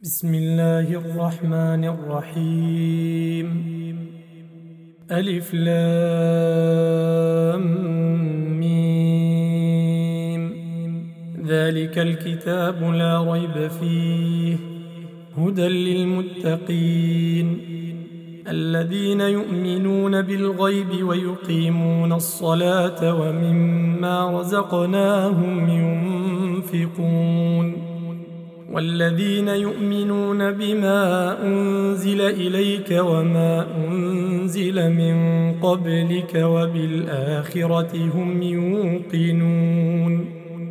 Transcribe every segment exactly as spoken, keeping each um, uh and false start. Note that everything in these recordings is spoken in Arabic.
بسم الله الرحمن الرحيم. ألف لام ميم. ذلك الكتاب لا ريب فيه هدى للمتقين الذين يؤمنون بالغيب ويقيمون الصلاة ومما رزقناهم ينفقون والذين يؤمنون بما أنزل إليك وما أنزل من قبلك وبالآخرة هم يوقنون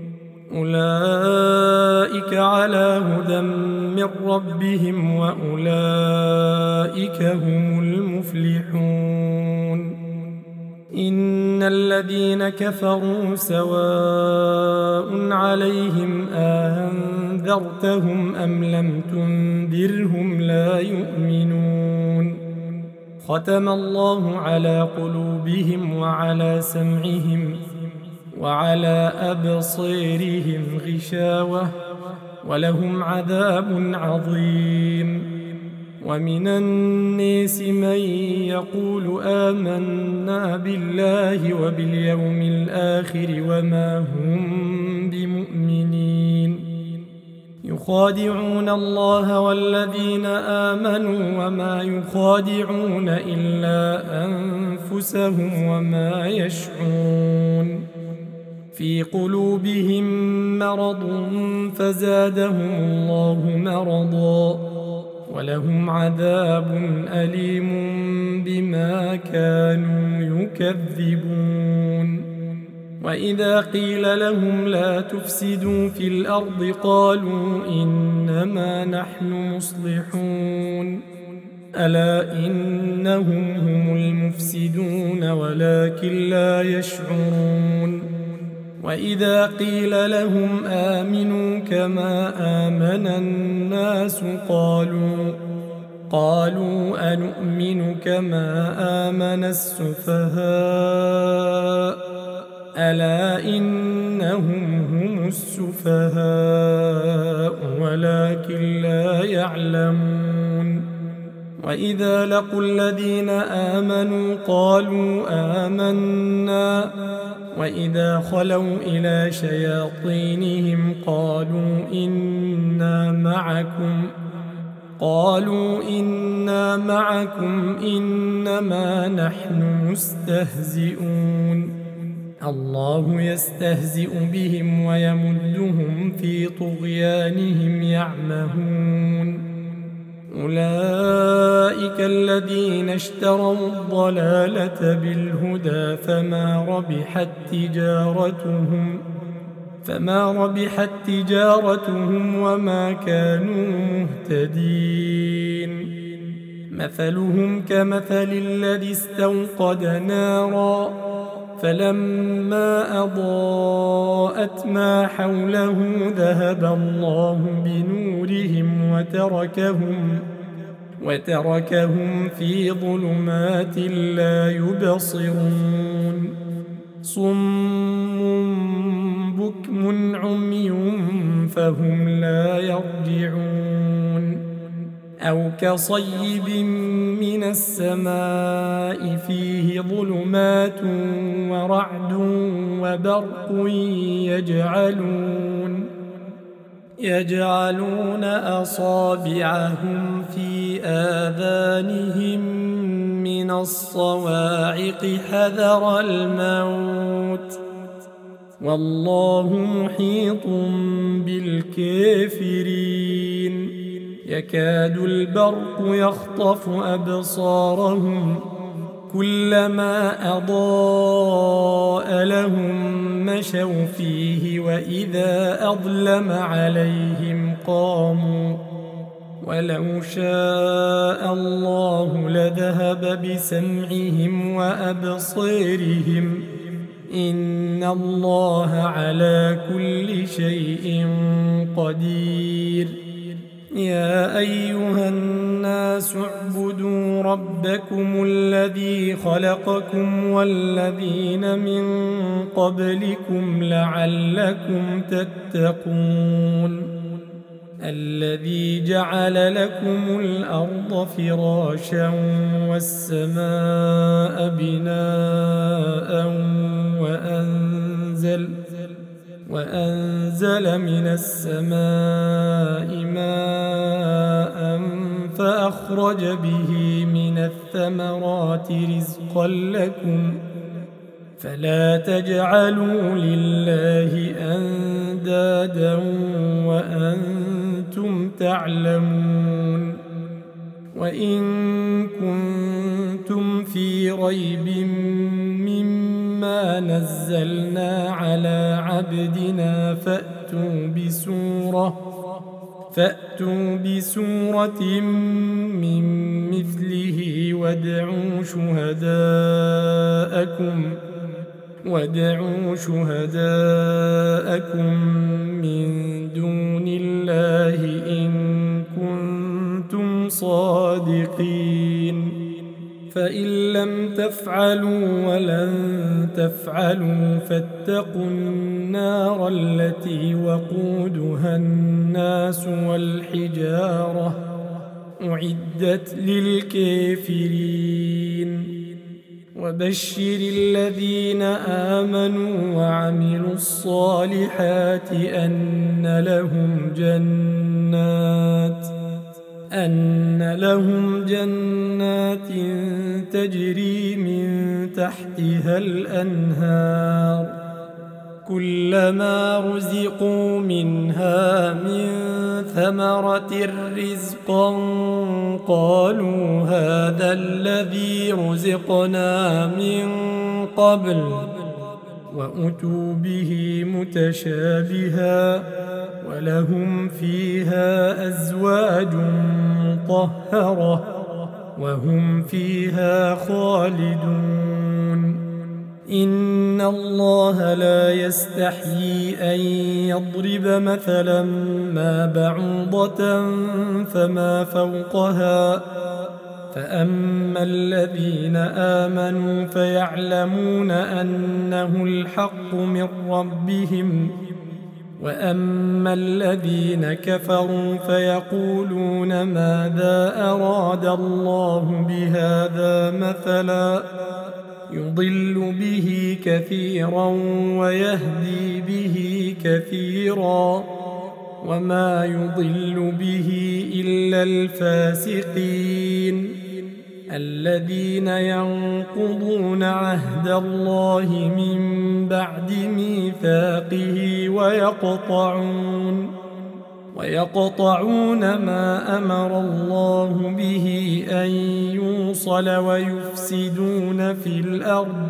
أولئك على هدى من ربهم وأولئك هم المفلحون. إن الذين كفروا سواء عليهم أنذرتهم أم لم تنذرهم لا يؤمنون. ختم الله على قلوبهم وعلى سمعهم وعلى أبصيرهم غشاوة ولهم عذاب عظيم. ومن الناس من يقول آمنا بالله وباليوم الآخر وما هم بمؤمنين يخادعون الله والذين آمنوا وما يخادعون إلا أنفسهم وما يشعرون. في قلوبهم مرض فزادهم الله مرضا ولهم عذاب أليم بما كانوا يكذبون. وإذا قيل لهم لا تفسدوا في الأرض قالوا إنما نحن مصلحون ألا إنهم هم المفسدون ولكن لا يشعرون. وإذا قيل لهم آمنوا كما آمن الناس قالوا قالوا أنؤمن كما آمن السفهاء ألا إنهم هم السفهاء ولكن لا يعلمون. وإذا لقوا الذين آمنوا قالوا آمنا وإذا خلوا إلى شياطينهم قالوا إنا معكم قالوا إنا معكم إنما نحن مستهزئون. الله يستهزئ بهم ويمدهم في طغيانهم يعمهون. أولئك الذين اشتروا الضلالة بالهدى فما ربحت تجارتهم فما ربحت تجارتهم وما كانوا مهتدين. مثلهم كمثل الذي استوقد نارا فلما أضاءت ما حوله ذهب الله بنورهم وتركهم وتركهم في ظلمات لا يبصرون. صم بكم عمي فهم لا يرجعون. أو كصيب من السماء فيه ظلمات ورعد وبرق يجعلون يجعلون أصابعهم في آذانهم من الصواعق حذر الموت والله محيط بالكافرين. يكاد البرق يخطف أبصارهم كلما أضاء لهم مشوا فيه وإذا أظلم عليهم قاموا ولو شاء الله لذهب بسمعهم وأبصيرهم إن الله على كل شيء قدير. يا أيها الناس اعبدوا ربكم الذي خلقكم والذين من قبلكم لعلكم تتقون الذي جعل لكم الأرض فراشا والسماء بناء وأنزل وأنزل من السماء ماء فأخرج به من الثمرات رزقا لكم فلا تجعلوا لله أندادا وأنتم تعلمون وإن كنتم في ريب مما نزلنا على عبدنا فأتوا بسورة فأتوا بسورة من مثله وادعوا شهداءكم وادعوا شهداءكم من دون الله إن كنتم صادقين فإن لم تفعلوا ولن تفعلوا فاتقوا النار التي وقودها الناس والحجارة أعدت للكافرين وبشر الذين آمنوا وعملوا الصالحات أن لهم جنات أن لهم جنات تجري من تحتها الأنهار كلما رزقوا منها من ثمرة رزقا قالوا هذا الذي رزقنا من قبل وأتوا به متشابها ولهم فيها أزواج مطهرة وهم فيها خالدون إن الله لا يستحيي أن يضرب مثلا ما بعوضة فما فوقها فأما الذين آمنوا فيعلمون أنه الحق من ربهم وأما الذين كفروا فيقولون ماذا أراد الله بهذا مثلا يضل به كثيرا ويهدي به كثيرا وما يضل به إلا الفاسقين الذين ينقضون عهد الله من بعد ميثاقه ويقطعون ويقطعون ما أمر الله به أن يوصل ويفسدون في الأرض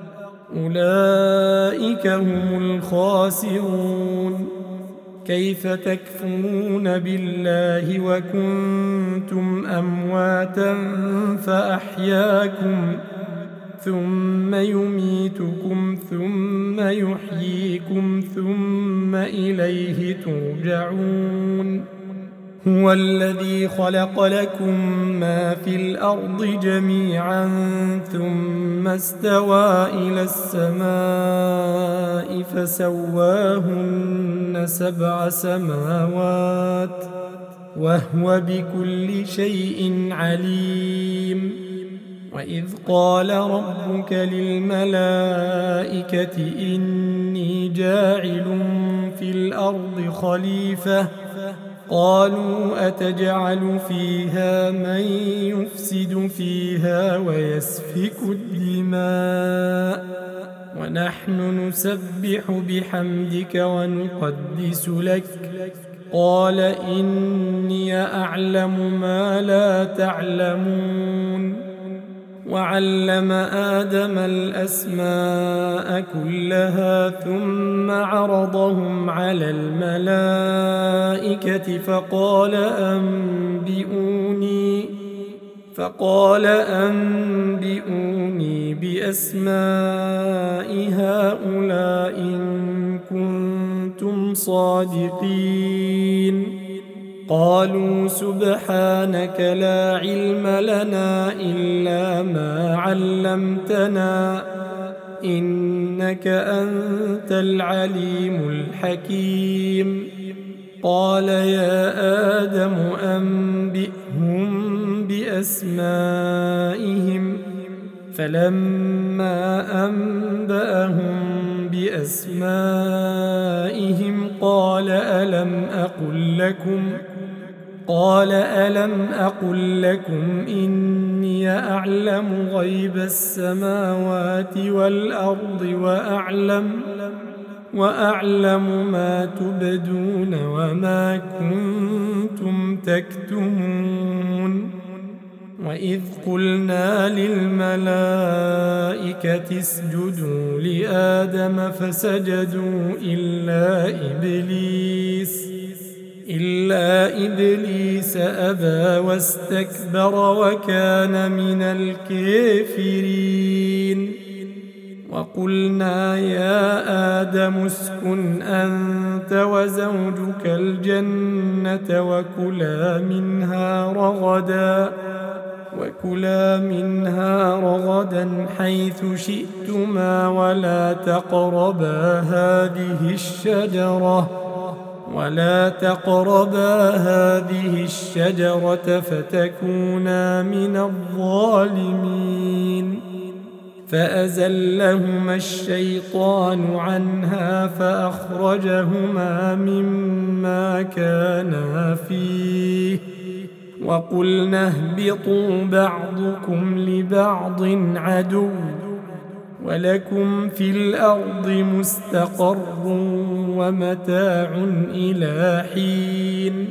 أولئك هم الخاسرون كيف تكفرون بالله وكنتم أمواتا فأحياكم ثم يميتكم ثم يحييكم ثم إليه ترجعون هو الذي خلق لكم ما في الأرض جميعا ثم استوى إلى السماء فسواهن سبع سماوات وهو بكل شيء عليم وإذ قال ربك للملائكة إني جاعل في الأرض خليفة قالوا أتجعل فيها من يفسد فيها ويسفك الدماء ونحن نسبح بحمدك ونقدس لك قال إني أعلم ما لا تعلمون وعلم آدم الأسماء كلها ثم عرضهم على الملائكة فقال أنبئوني فقال أنبئوني بأسماء هؤلاء إن كنتم صادقين قالوا سبحانك لا علم لنا إلا ما علمتنا إنك أنت العليم الحكيم قال يا آدم أنبئهم بأسمائهم فلما أنبأهم بأسمائهم قال ألم أقل لكم قال ألم أقل لكم إني أعلم غيب السماوات والأرض وأعلم وأعلم ما تبدون وما كنتم تكتمون وإذ قلنا للملائكة اسجدوا لآدم فسجدوا إلا إبليس إلا إبليس أبى واستكبر وكان من الكافرين وقلنا يا آدم اسكن أنت وزوجك الجنة وكلا منها رغدا وكلا منها رغدا حيث شئتما ولا تقربا هذه الشجرة ولا تقربا هذه الشجرة فتكونا من الظالمين فأزلهما الشيطان عنها فأخرجهما مما كانا فيه وقلنا اهبطوا بعضكم لبعض عدو ولكم في الأرض مستقر ومتاع إلى حين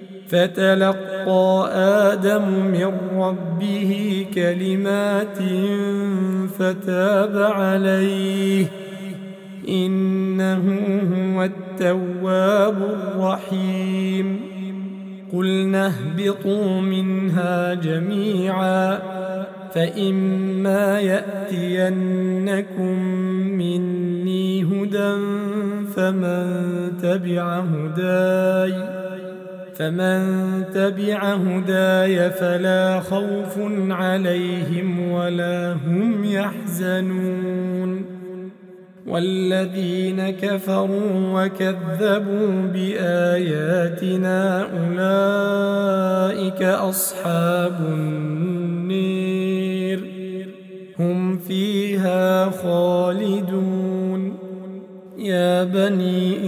فتلقى آدم من ربه كلمات فتاب عليه إنه هو التواب الرحيم قلنا اهبطوا منها جميعا فإما يأتينكم مني هدى فمن تبع هداي فمن تبع هداي فلا خوف عليهم ولا هم يحزنون والذين كفروا وكذبوا بآياتنا أولئك أصحاب النير هم فيها خالدون يا بني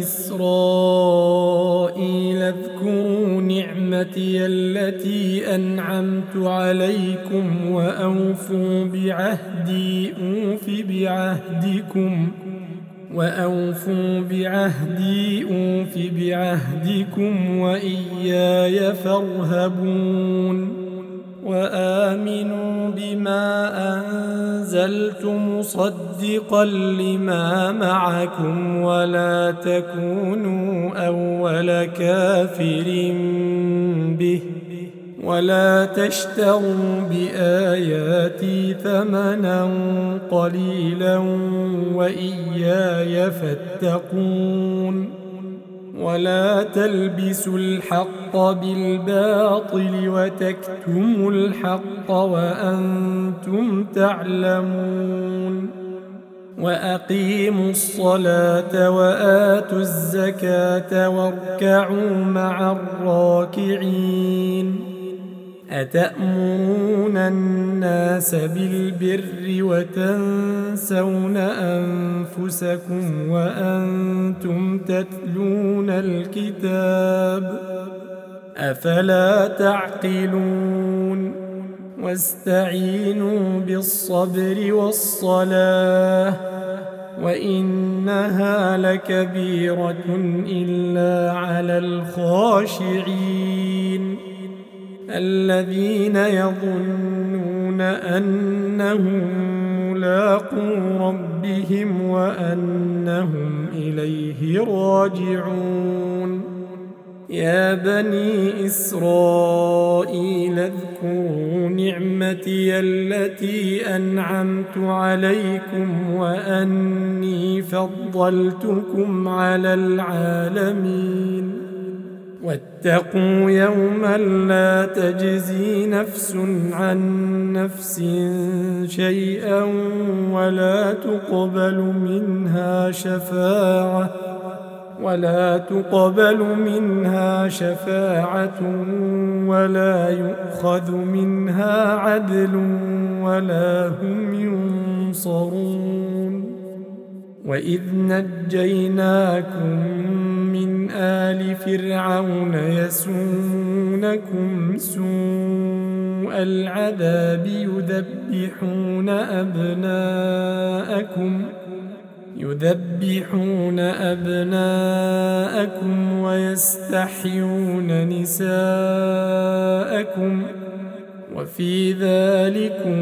إسرائيل اذكروا نعمتي التي أنعمت عليكم وأوفوا بعهدي أوف بعهدكم وأوفوا بعهدي أوف بعهدكم وإياي فارهبون وآمنوا بما أنزلت مصدقا لما معكم ولا تكونوا أول كافر به ولا تشتروا بآياتي ثمنا قليلا وإياي فاتقون ولا تلبسوا الحق بالباطل وتكتموا الحق وأنتم تعلمون وأقيموا الصلاة وآتوا الزكاة واركعوا مع الراكعين أتأمرون الناس بالبر وتنسون أنفسكم وأنتم تتلون الكتاب أفلا تعقلون واستعينوا بالصبر والصلاة وإنها لكبيرة إلا على الخاشعين الذين يظنون أنهم ملاقو ربهم وأنهم إليه راجعون يا بني إسرائيل اذكروا نعمتي التي أنعمت عليكم وأني فضلتكم على العالمين واتقوا يوما لا تجزي نفس عن نفس شيئا ولا تقبل منها شفاعة ولا تقبل منها شفاعة ولا يؤخذ منها عدل ولا هم ينصرون وإذ نجيناكم من آل فرعون يسومونكم سوء العذاب يذبحون أبناءكم يذبحون أبناءكم ويستحيون نساءكم وفي ذلكم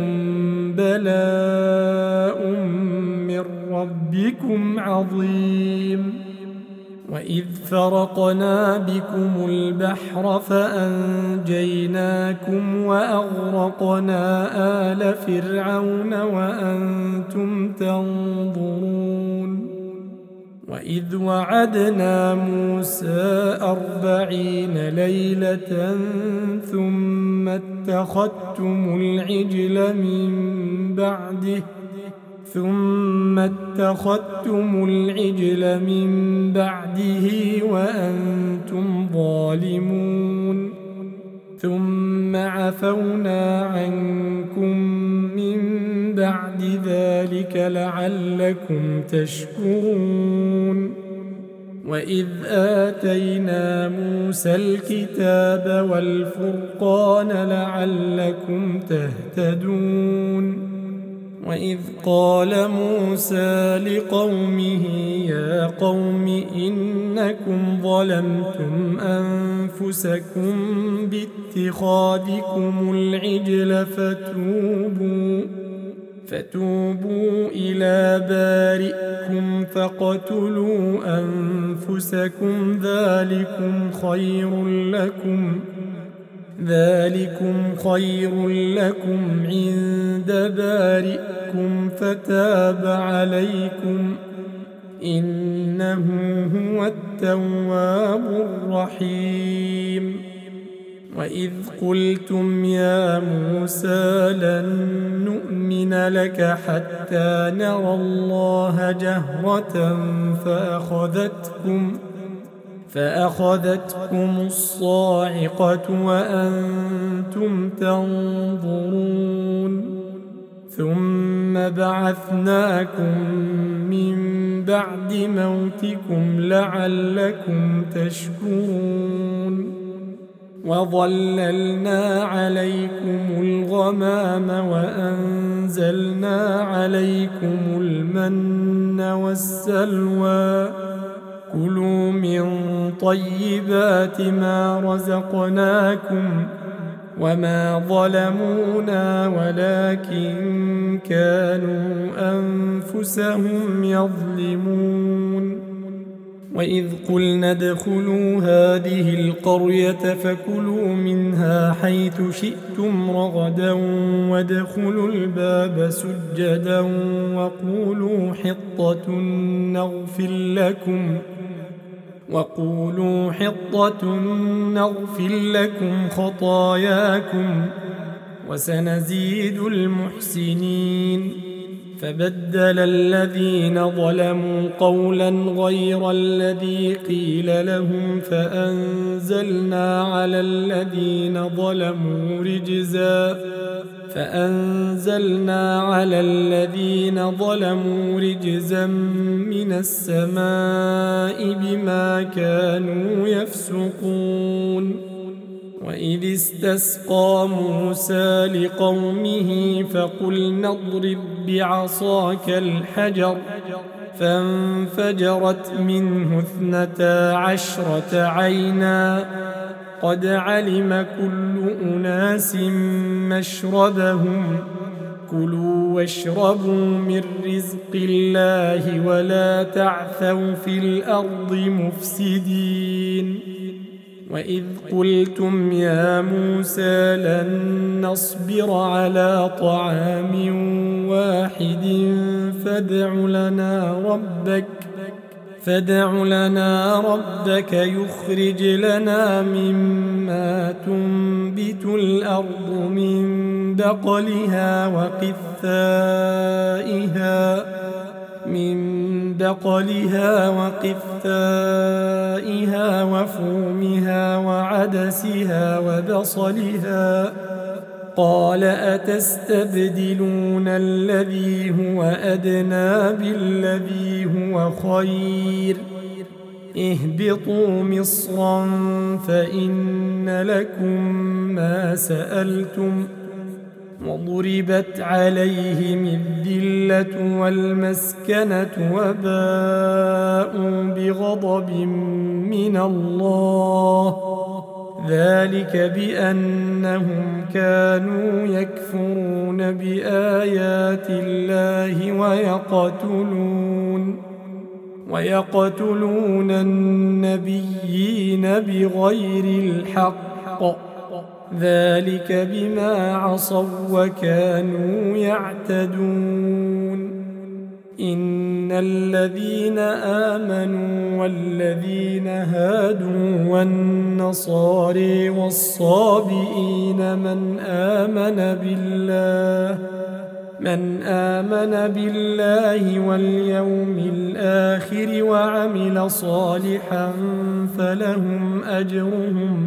بلاء من ربكم عظيم وإذ فرقنا بكم البحر فأنجيناكم وأغرقنا آل فرعون وأنتم تنظرون وإذ وعدنا موسى أربعين ليلة ثم اتخذتم العجل من بعده ثم اتخذتم العجل من بعده وأنتم ظالمون ثم عفونا عنكم من بعد ذلك لعلكم تشكرون وإذ آتينا موسى الكتاب والفرقان لعلكم تهتدون وإذ قال موسى لقومه يا قوم إنكم ظلمتم أنفسكم باتخاذكم العجل فتوبوا فتوبوا إلى بارئكم فاقتلوا أنفسكم ذلكم خير لكم ذلكم خير لكم عند بارئكم فتاب عليكم إنه هو التواب الرحيم وإذ قلتم يا موسى لن نؤمن لك حتى نرى الله جهرة فأخذتكم فأخذتكم الصاعقة وأنتم تنظرون ثم بعثناكم من بعد موتكم لعلكم تشكرون وظللنا عليكم الغمام وأنزلنا عليكم المن والسلوى كلوا من طيبات ما رزقناكم وما ظلمونا ولكن كانوا أنفسهم يظلمون وإذ قلنا ادخلوا هذه القرية فكلوا منها حيث شئتم رغدا وادخلوا الباب سجدا وقولوا حطة نغفر لكم وقولوا حطة نغفر لكم خطاياكم وسنزيد المحسنين فبدل الذين ظلموا قولا غير الذي قيل لهم فأنزلنا على الذين ظلموا رجزا فأنزلنا على الذين ظلموا رجزا من السماء بما كانوا يفسقون وإذ استسقى موسى لقومه فقلنا اضرب بعصاك الحجر فانفجرت منه اثنتا عشرة عينا قد علم كل أناس مشربهم كلوا واشربوا من رزق الله ولا تعثوا في الأرض مفسدين وإذ قلتم يا موسى لن نصبر على طعام واحد فادع لنا ربك فادع لنا ربك يخرج لنا مما تنبت الأرض من بقلها وقثائها من بقلها وقثائها وفومها وعدسها وبصلها قال أتستبدلون الذي هو أدنى بالذي هو خير اهبطوا مصرا فإن لكم ما سألتم وضربت عليهم الذلة والمسكنة وباءوا بغضب من الله ذلك بأنهم كانوا يكفرون بآيات الله ويقتلون ويقتلون النبيين بغير الحق ذلك بما عصوا وكانوا يعتدون إن الذين آمنوا والذين هادوا والنصارى والصابئين من آمن بالله من آمن بالله واليوم الآخر وعمل صالحا فلهم أجرهم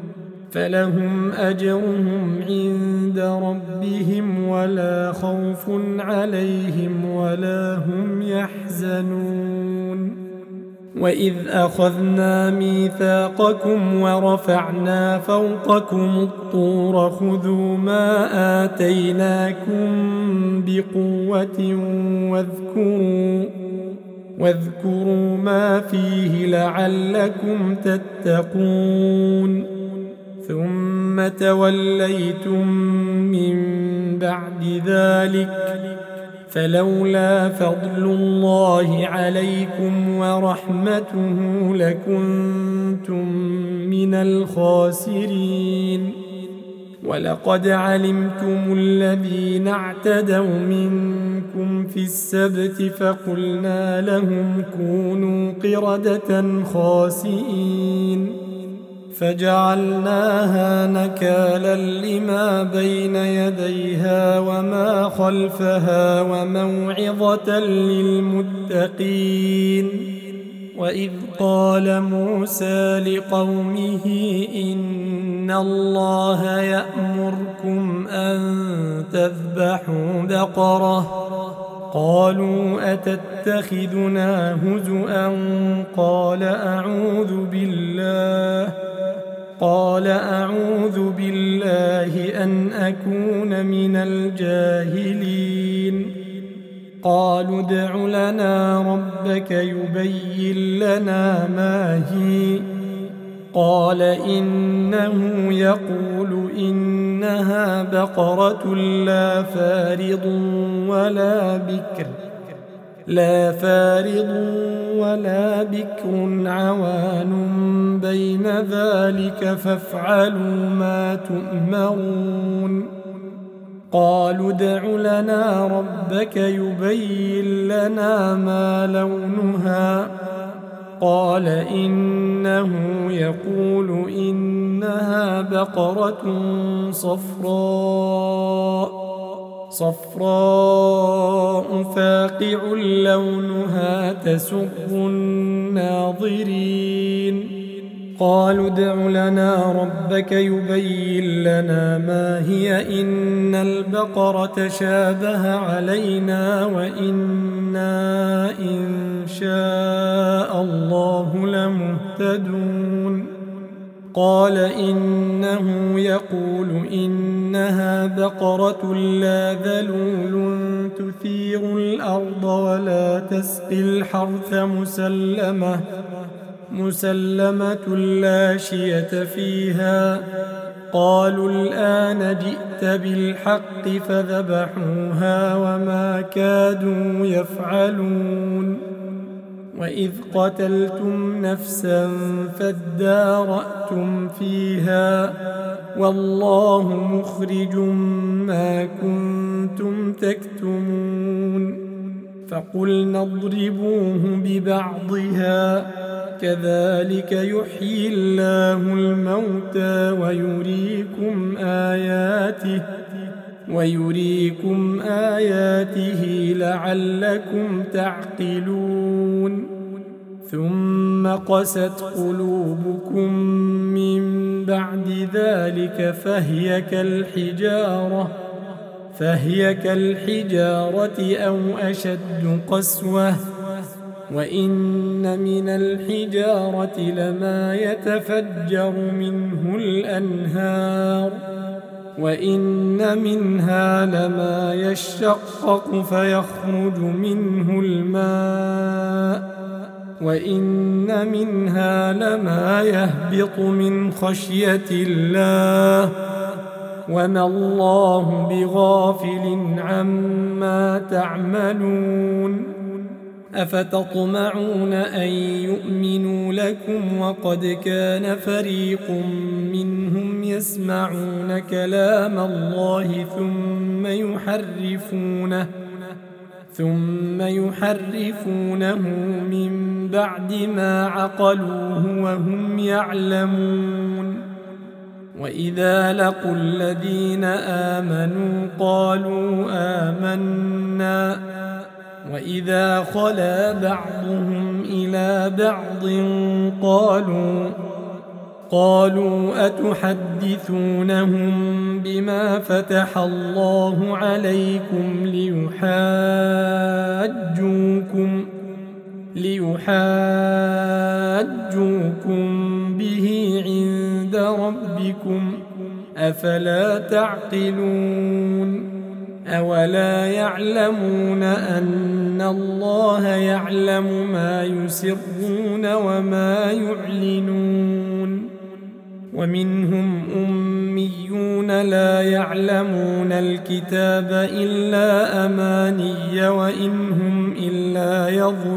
فلهم أجرهم عند ربهم ولا خوف عليهم ولا هم يحزنون وإذ أخذنا ميثاقكم ورفعنا فوقكم الطور خذوا ما آتيناكم بقوة واذكروا واذكروا ما فيه لعلكم تتقون ثم توليتم من بعد ذلك فلولا فضل الله عليكم ورحمته لكنتم من الخاسرين ولقد علمتم الذين اعتدوا منكم في السبت فقلنا لهم كونوا قردة خاسئين فجعلناها نكالا لما بين يديها وما خلفها وموعظة للمتقين وإذ قال موسى لقومه إن الله يأمركم أن تذبحوا بقرة قالوا أتتخذنا هزؤا قال أعوذ بالله قال أعوذ بالله أن أكون من الجاهلين قالوا ادع لنا ربك يبين لنا ما هي قال إنه يقول إنها بقرة لا فارض ولا بكر لا فارض ولا بكر عوان بين ذلك فافعلوا ما تؤمرون قالوا ادع لنا ربك يبين لنا ما لونها قال إنه يقول إنها بقرة صفراء صفراء فاقع لونها تسر الناظرين قالوا ادع لنا ربك يبين لنا ما هي إن البقرة شابه علينا وإنا إن شاء الله لمهتدون قال إنه يقول إنها بقرة لا ذلول تثير الأرض ولا تسقي الحرث مسلمة مسلمة لا شية فيها قالوا الآن جئت بالحق فذبحوها وما كادوا يفعلون وإذ قتلتم نفسا فادارأتم فيها والله مخرج ما كنتم تكتمون فقلنا اضربوه ببعضها كذلك يحيي الله الموتى ويريكم آياته ويريكم آياته لعلكم تعقلون ثم قست قلوبكم من بعد ذلك فهي كالحجارة فهي كالحجارة أو أشد قسوة وإن من الحجارة لما يتفجر منه الأنهار وإن منها لما يشقق فيخرج منه الماء وإن منها لما يهبط من خشية الله وما الله بغافل عما تعملون أفتطمعون أن يؤمنوا لكم وقد كان فريق منهم يسمعون كلام الله ثم يحرفونه ثم يحرفونه من بعد ما عقلوه وهم يعلمون وإذا لقوا الذين آمنوا قالوا آمنا وإذا خلا بعضهم إلى بعض قالوا قالوا أتحدثونهم بما فتح الله عليكم ليحاجوكم ليحاجوكم به عند ربكم أفلا تعقلون أولا يعلمون أن الله يعلم ما يسرون وما يعلنون ومنهم أميون لا يعلمون الكتاب إلا أماني وإن هم إلا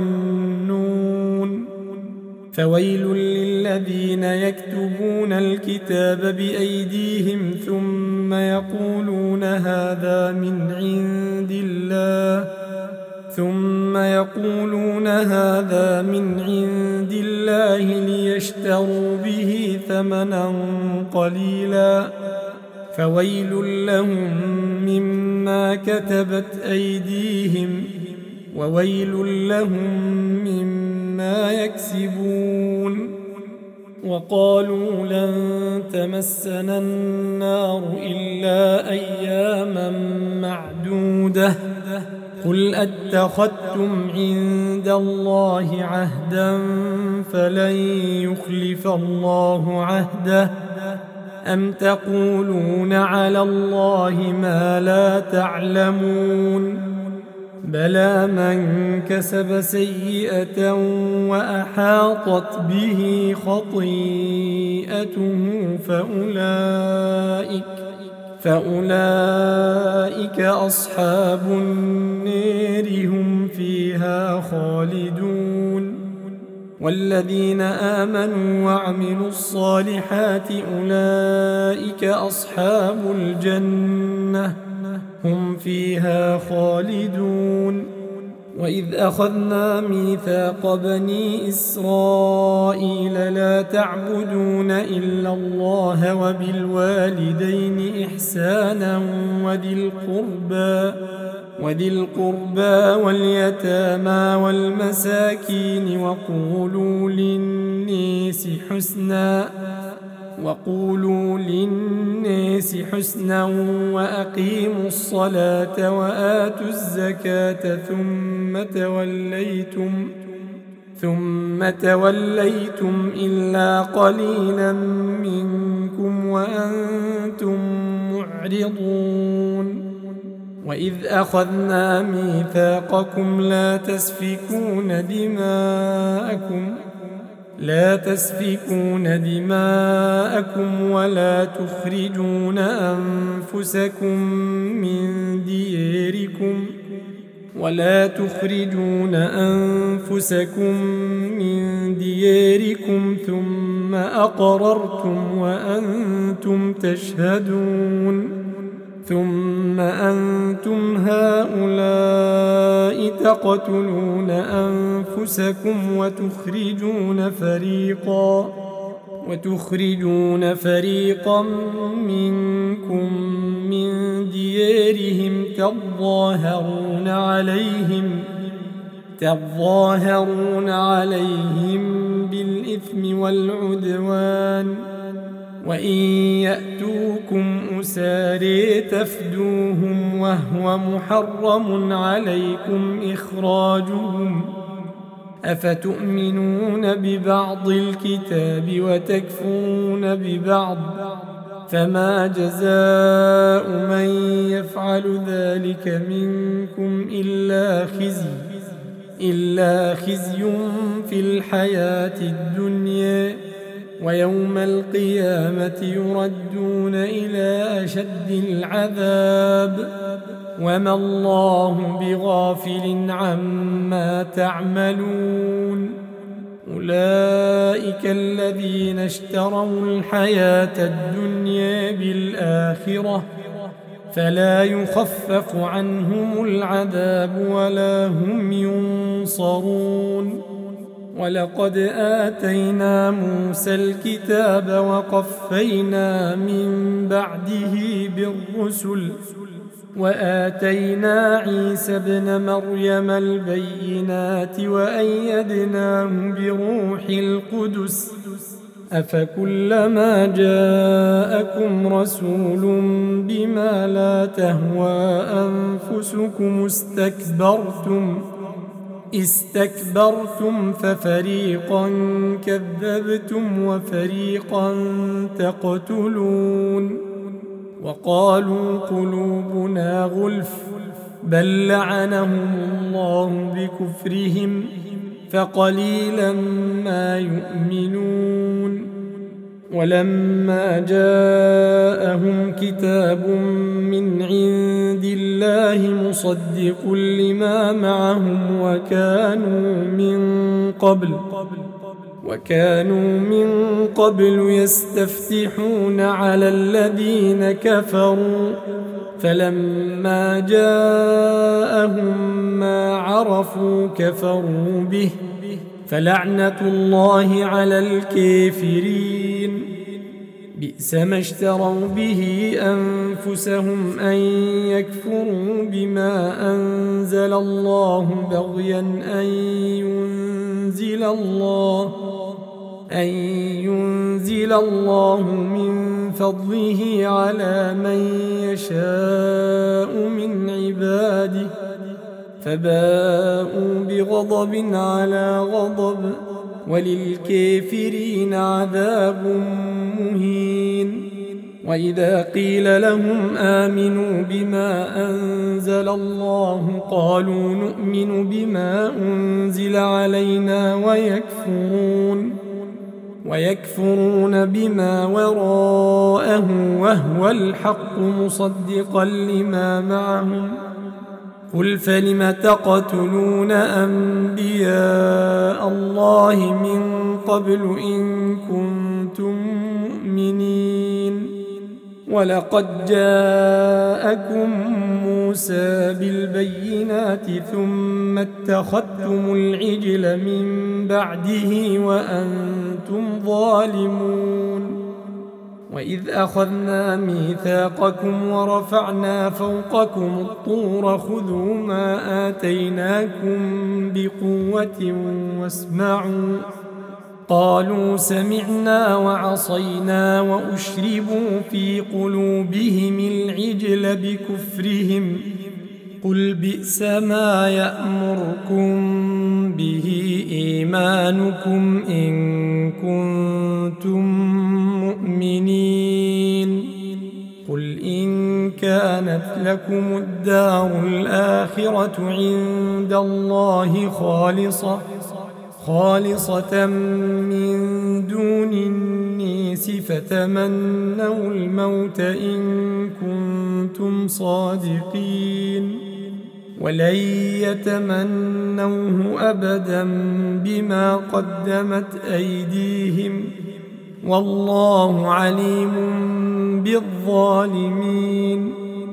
يظنون فويل للذين يكتبون الكتاب بأيديهم ثم يقولون هذا من عند الله ثم يقولون هذا من عند الله ليشتروا به ثمنا قليلا فويل لهم مما كتبت أيديهم وويل لهم مما يكسبون وقالوا لن تمسنا النار إلا أياما معدودة قل أتخذتم عند الله عهدا فلن يخلف الله عهده أم تقولون على الله ما لا تعلمون بلى من كسب سيئة وأحاطت به خطيئته فأولئك فأولئك أصحاب النار هم فيها خالدون والذين آمنوا وعملوا الصالحات أولئك أصحاب الجنة هم فيها خالدون وإذ أخذنا ميثاق بني إسرائيل لا تعبدون إلا الله وبالوالدين إحسانا وذي القربى وذي القربى واليتامى والمساكين وقولوا للناس حسنا وقولوا للناس حسنا وأقيموا الصلاة وآتوا الزكاة ثم توليتم ثم توليتم إلا قليلا منكم وأنتم معرضون وإذ أخذنا ميثاقكم لا تسفكون دماءكم لا تسفكون دماءكم ولا تخرجون أنفسكم من دياركم ولا تخرجون أنفسكم من دياركم ثم أقررتم وأنتم تشهدون ثم أنتم هؤلاء تقتلون أنفسكم وتخرجون فريقا وتخرجون فريقا منكم من ديارهم تظاهرون عليهم تظاهرون عليهم بالإثم والعدوان وإن يأتوكم أساري تفدوهم وهو محرم عليكم إخراجهم أفتؤمنون ببعض الكتاب وتكفرون ببعض فما جزاء من يفعل ذلك منكم إلا خزي إلا خزي في الحياة الدنيا ويوم القيامة يردون إلى أشد العذاب وما الله بغافل عما تعملون أولئك الذين اشتروا الحياة الدنيا بالآخرة فلا يخفف عنهم العذاب ولا هم ينصرون ولقد آتينا موسى الكتاب وقفينا من بعده بالرسل وآتينا عيسى ابن مريم البينات وأيدناه بروح القدس أفكلما جاءكم رسول بما لا تهوى أنفسكم استكبرتم استكبرتم ففريقا كذبتم وفريقا تقتلون وقالوا قلوبنا غلف بل لعنهم الله بكفرهم فقليلا ما يؤمنون ولما جاءهم كتاب من عند الله مصدق لما معهم وكانوا من قبل وكانوا من قبل يستفتحون على الذين كفروا فلما جاءهم ما عرفوا كفروا به فلعنة الله على الكافرين بئس ما اشتروا به أنفسهم أن يكفروا بما أنزل الله بغيا أن ينزل الله أن ينزل الله من فضله على من يشاء من عباده فباءوا بغضب على غضب وللكافرين عذاب مهين وإذا قيل لهم آمنوا بما أنزل الله قالوا نؤمن بما أنزل علينا ويكفرون ويكفرون بما وراءه وهو الحق مصدقا لما معهم قل فلم تقتلون أنبياء الله من قبل إن كنتم مؤمنين ولقد جاءكم موسى بالبينات ثم اتخذتم العجل من بعده وأنتم ظالمون وإذ أخذنا ميثاقكم ورفعنا فوقكم الطور خذوا ما آتيناكم بقوة واسمعوا قالوا سمعنا وعصينا وأشربوا في قلوبهم العجل بكفرهم قل بئس ما يأمركم به إيمانكم إن كنتم مؤمنين قل إن كانت لكم الدار الآخرة عند الله خالصة خالصة من دون الناس فتمنوا الموت إن كنتم صادقين ولن يتمنوه أبدا بما قدمت أيديهم والله عليم بالظالمين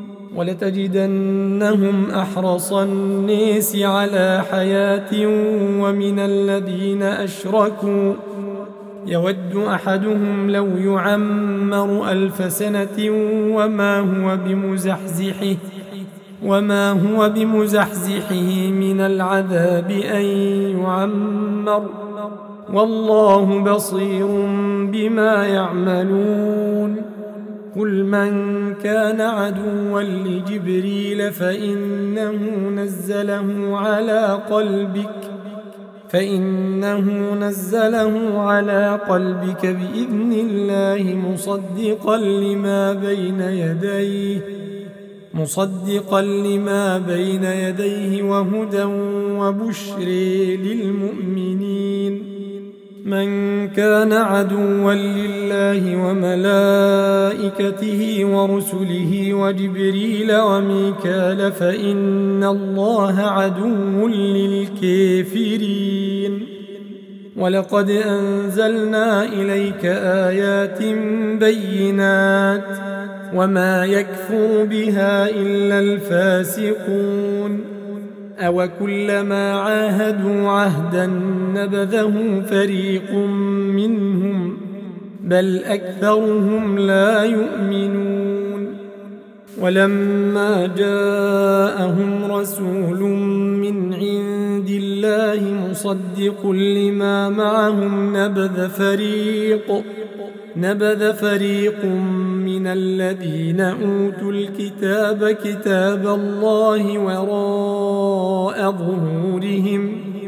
ولتجدنهم أحرص الناس على حياة ومن الذين أشركوا يود أحدهم لو يعمر ألف سنة وما هو بمزحزحه وما هو بمزحزحه من العذاب أن يعمر والله بصير بما يعملون قل من كان عدوا لجبريل فإنه نزله على قلبك فإنه نزله على قلبك بإذن الله مصدقا لما بين يديه مصدقا لما بين يديه وهدى وبشر للمؤمنين من كان عدوا لله وملائكته ورسله وجبريل وميكال فإن الله عدو للكافرين ولقد أنزلنا إليك آيات بينات وما يكفر بها إلا الفاسقون أوكلما عاهدوا عهدا نبذه فريق منهم بل أكثرهم لا يؤمنون ولما جاءهم رسول من عند الله مصدق لما معهم نبذ فريق نبذ فريق من الذين أوتوا الكتاب كتاب الله وراء ظهورهم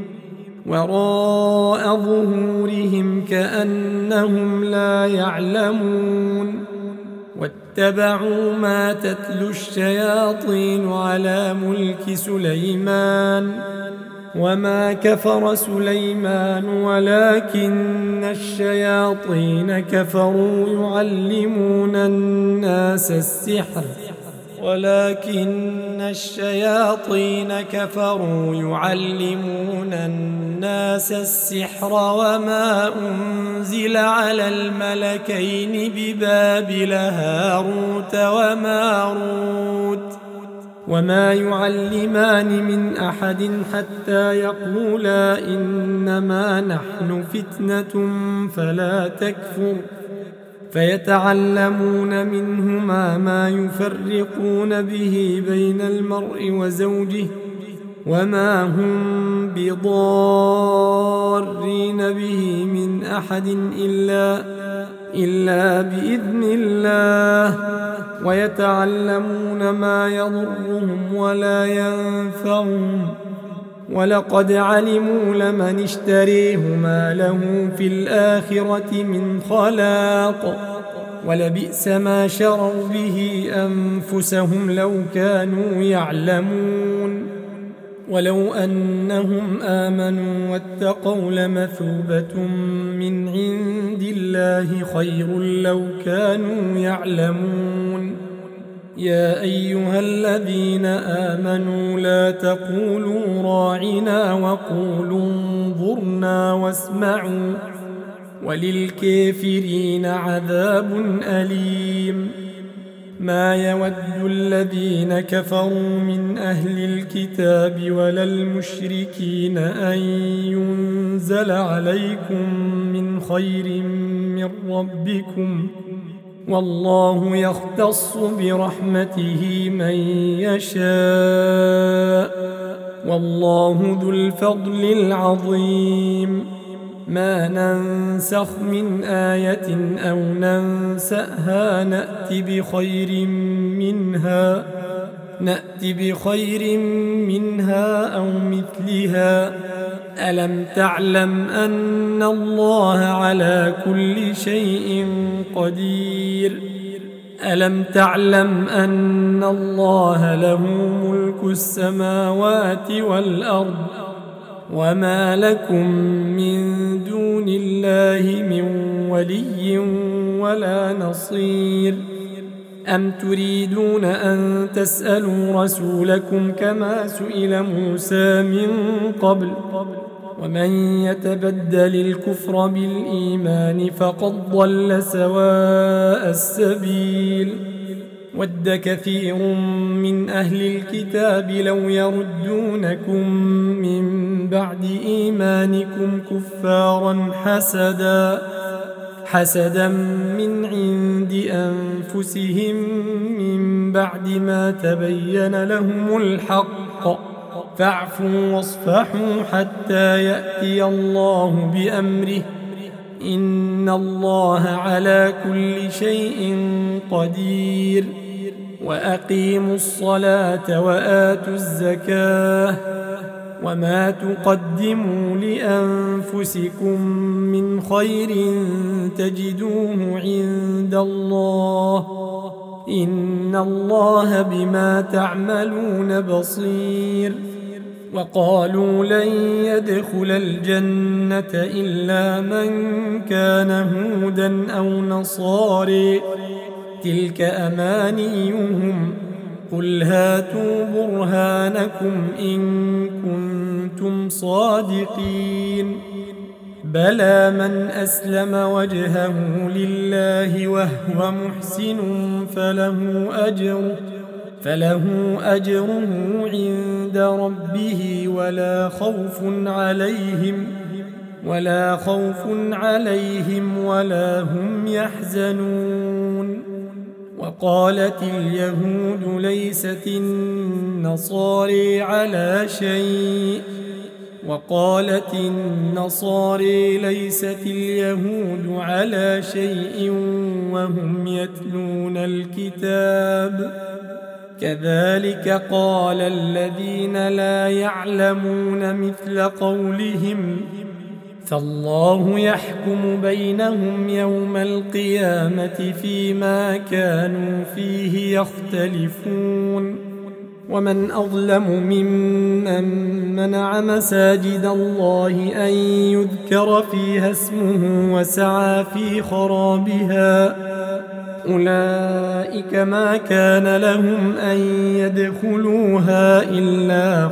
وراء ظهورهم كأنهم لا يعلمون واتبعوا ما تتلو الشياطين على ملك سليمان وما كفر سليمان ولكن الشياطين كفروا يعلمون الناس السحر ولكن الشياطين كفروا يعلمون الناس السحر وما أنزل على الملكين ببابل هاروت وماروت وما يعلمان من أحد حتى يقولا إنما نحن فتنة فلا تكفر فيتعلمون منهما ما يفرقون به بين المرء وزوجه وما هم بضارين به من أحد إلا إلا بإذن الله ويتعلمون ما يضرهم ولا ينفعهم ولقد علموا لمن اشتريه ما له في الآخرة من خلاق ولبئس ما شروا به أنفسهم لو كانوا يعلمون ولو أنهم آمنوا واتقوا لمثوبة من عند الله خير لو كانوا يعلمون يا أيها الذين آمنوا لا تقولوا راعنا وقولوا انظرنا واسمعوا وللكافرين عذاب أليم ما يود الذين كفروا من أهل الكتاب ولا المشركين أن ينزل عليكم من خير من ربكم والله يختص برحمته من يشاء والله ذو الفضل العظيم ما ننسخ من آية أو ننسأها نأت بخير منها نأت بخير منها أو مثلها ألم تعلم أن الله على كل شيء قدير ألم تعلم أن الله له ملك السماوات والأرض وما لكم من دون الله من ولي ولا نصير أم تريدون أن تسألوا رسولكم كما سئل موسى من قبل ومن يتبدل الكفر بالإيمان فقد ضل سواء السبيل ود كثير من أهل الكتاب لو يردونكم من بعد إيمانكم كفارا حسدا حسدا من عند أنفسهم من بعد ما تبين لهم الحق فاعفوا واصفحوا حتى يأتي الله بأمره إن الله على كل شيء قدير وأقيموا الصلاة وآتوا الزكاة وما تقدموا لأنفسكم من خير تجدوه عند الله إن الله بما تعملون بصير وقالوا لن يدخل الجنة إلا من كان هودا أو نصاري تلك أمانيهم قل هاتوا برهانكم إن كنتم صادقين بلى من أسلم وجهه لله وهو محسن فله أجره فله أجره عند ربه ولا خوف عليهم ولا خوف عليهم ولا هم يحزنون وقالت اليهود ليست النصارى على شيء وقالت النصارى ليست اليهود على شيء وهم يتلون الكتاب كذلك قال الذين لا يعلمون مثل قولهم فالله يحكم بينهم يوم القيامة فيما كانوا فيه يختلفون ومن أظلم ممن منع مساجد الله أن يذكر فيها اسمه وسعى في خرابها أولئك ما كان لهم أن يدخلوها إلا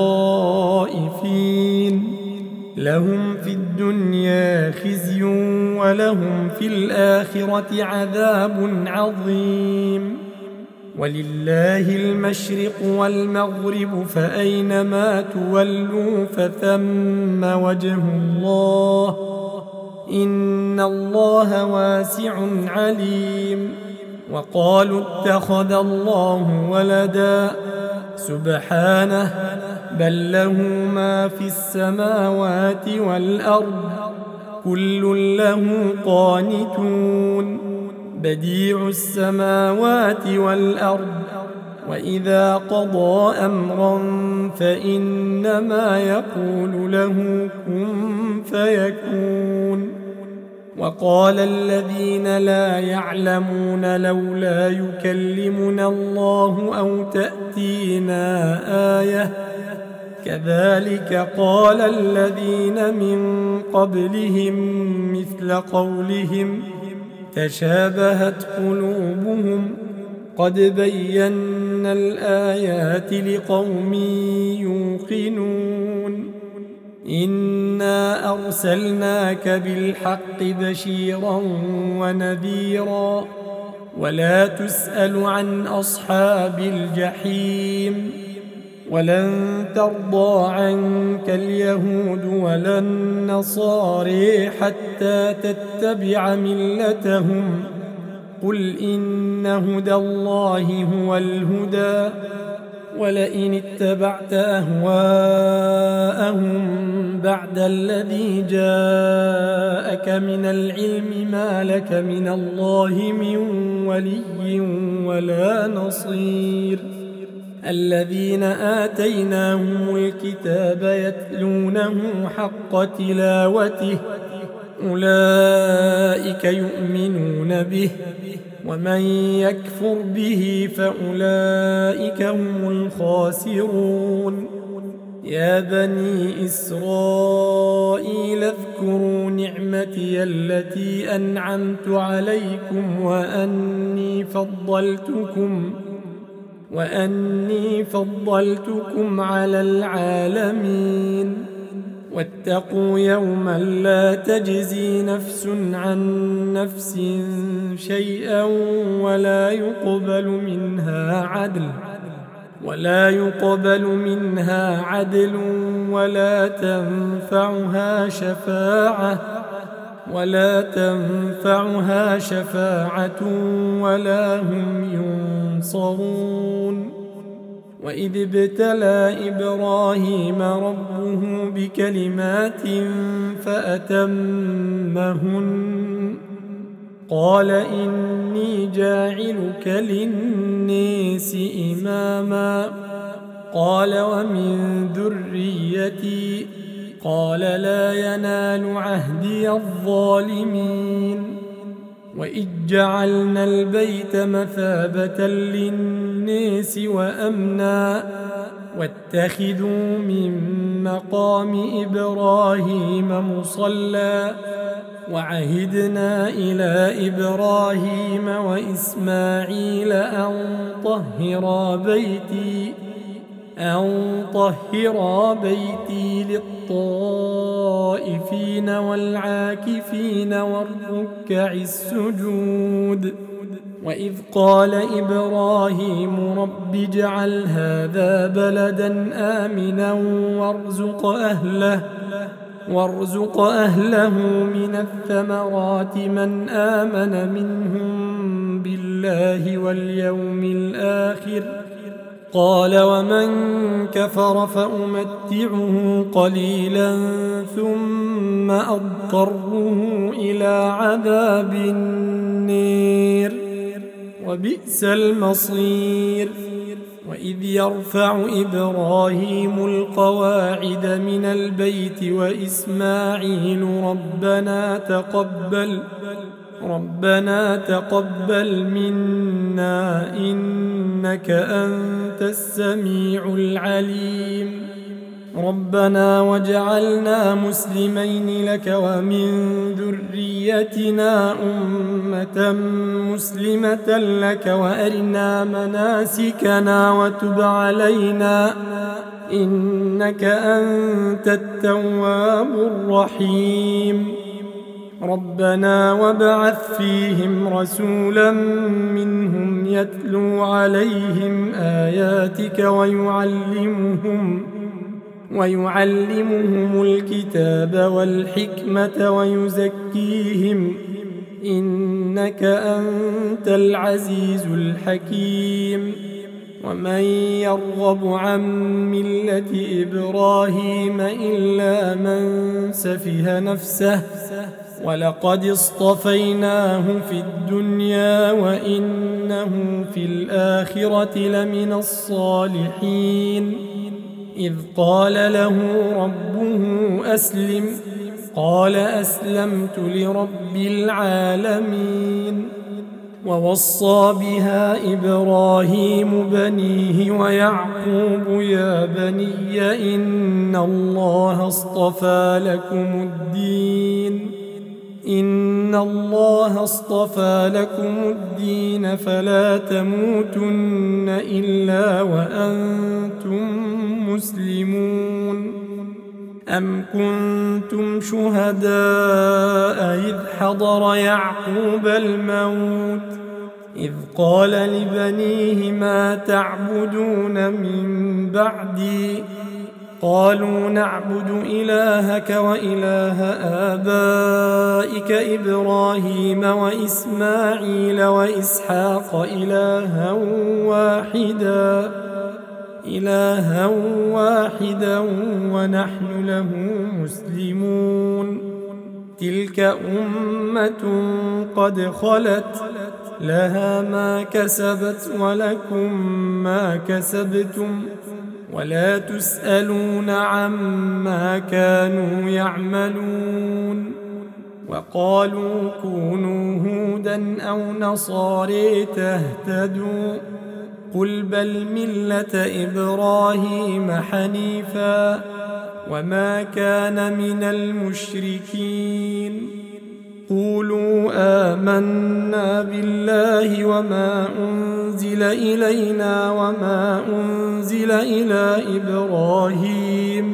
خائفين لهم في الدنيا خزي ولهم في الآخرة عذاب عظيم ولله المشرق والمغرب فأينما تولوا فثم وجه الله إن الله واسع عليم وقالوا اتخذ الله ولدا سبحانه بل له ما في السماوات والأرض كل له قانتون بديع السماوات والأرض وإذا قضى أمرا فإنما يقول له كن فيكون وقال الذين لا يعلمون لولا يكلمنا الله أو تأتينا آية كذلك قال الذين من قبلهم مثل قولهم تشابهت قلوبهم قد بينا الآيات لقوم يوقنون إنا أرسلناك بالحق بشيرا ونذيرا ولا تسأل عن أصحاب الجحيم ولن ترضى عنك اليهود ولا النصارى حتى تتبع ملتهم قل إن هدى الله هو الهدى ولئن اتبعت أهواءهم بعد الذي جاءك من العلم ما لك من الله من ولي ولا نصير الذين آتيناهم الكتاب يتلونه حق تلاوته أولئك يؤمنون به ومن يكفر به فأولئك هم الخاسرون يا بني إسرائيل اذكروا نعمتي التي أنعمت عليكم وأني فضلتكم وأني فضلتكم على العالمين واتقوا يوما لا تجزي نفس عن نفس شيئا ولا يقبل منها عدل ولا يقبل منها عدل ولا تنفعها شفاعة ولا تنفعها شفاعة ولا هم ينصرون. وإذ ابتلى إبراهيم ربه بكلمات فأتمهن قال إني جاعلك للناس إماما قال ومن ذريتي قال لا ينال عهدي الظالمين. وإذ جعلنا البيت مثابة للناس وأمنا واتخذوا من مقام إبراهيم مصلى وعهدنا إلى إبراهيم وإسماعيل أن طهرا بيتي أن طهرا بيتي للطائفين والعاكفين والركع السجود. وإذ قال إبراهيم رب اجعل هذا بلدا آمنا وارزق أهله وارزق أهله من الثمرات من آمن منهم بالله واليوم الآخر قال ومن كفر فأمتعه قليلا ثم أضطره إلى عذاب النير وبئس المصير. وإذ يرفع إبراهيم القواعد من البيت وإسماعيل ربنا تقبل ربنا تقبل منا إنك أنت السميع العليم ربنا واجعلنا مسلمين لك ومن ذريتنا أمة مسلمة لك وأرنا مناسكنا وتب علينا إنك أنت التواب الرحيم ربنا وابعث فيهم رسولا منهم يتلو عليهم آياتك ويعلمهم ويعلمهم الكتاب والحكمة ويزكيهم إنك أنت العزيز الحكيم. ومن يرغب عن ملة إبراهيم إلا من سفه نفسه ولقد اصطفيناه في الدنيا وإنه في الآخرة لمن الصالحين. إذ قال له ربه أسلم قال أسلمت لرب العالمين. ووصى بها إبراهيم بنيه ويعقوب يا بني إن الله اصطفى لكم الدين إن الله اصطفى لكم الدين فلا تموتن إلا وأنتم مسلمون. أم كنتم شهداء إذ حضر يعقوب الموت إذ قال لبنيه ما تعبدون من بعدي قالوا نعبد إلهك وإله آبائك إبراهيم وإسماعيل وإسحاق إلها واحدا إلها واحدا ونحن له مسلمون. تلك أمة قد خلت لها ما كسبت ولكم ما كسبتم ولا تسألون عما كانوا يعملون. وقالوا كونوا هودا أو نصارى تهتدوا قل بل ملة إبراهيم حنيفا وما كان من المشركين. قولوا آمنا بالله وما أنزل إلينا وما أنزل إلى إبراهيم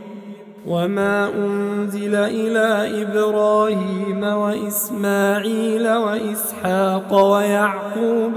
وما أنزل إلى إبراهيم وإسماعيل وإسحاق ويعقوب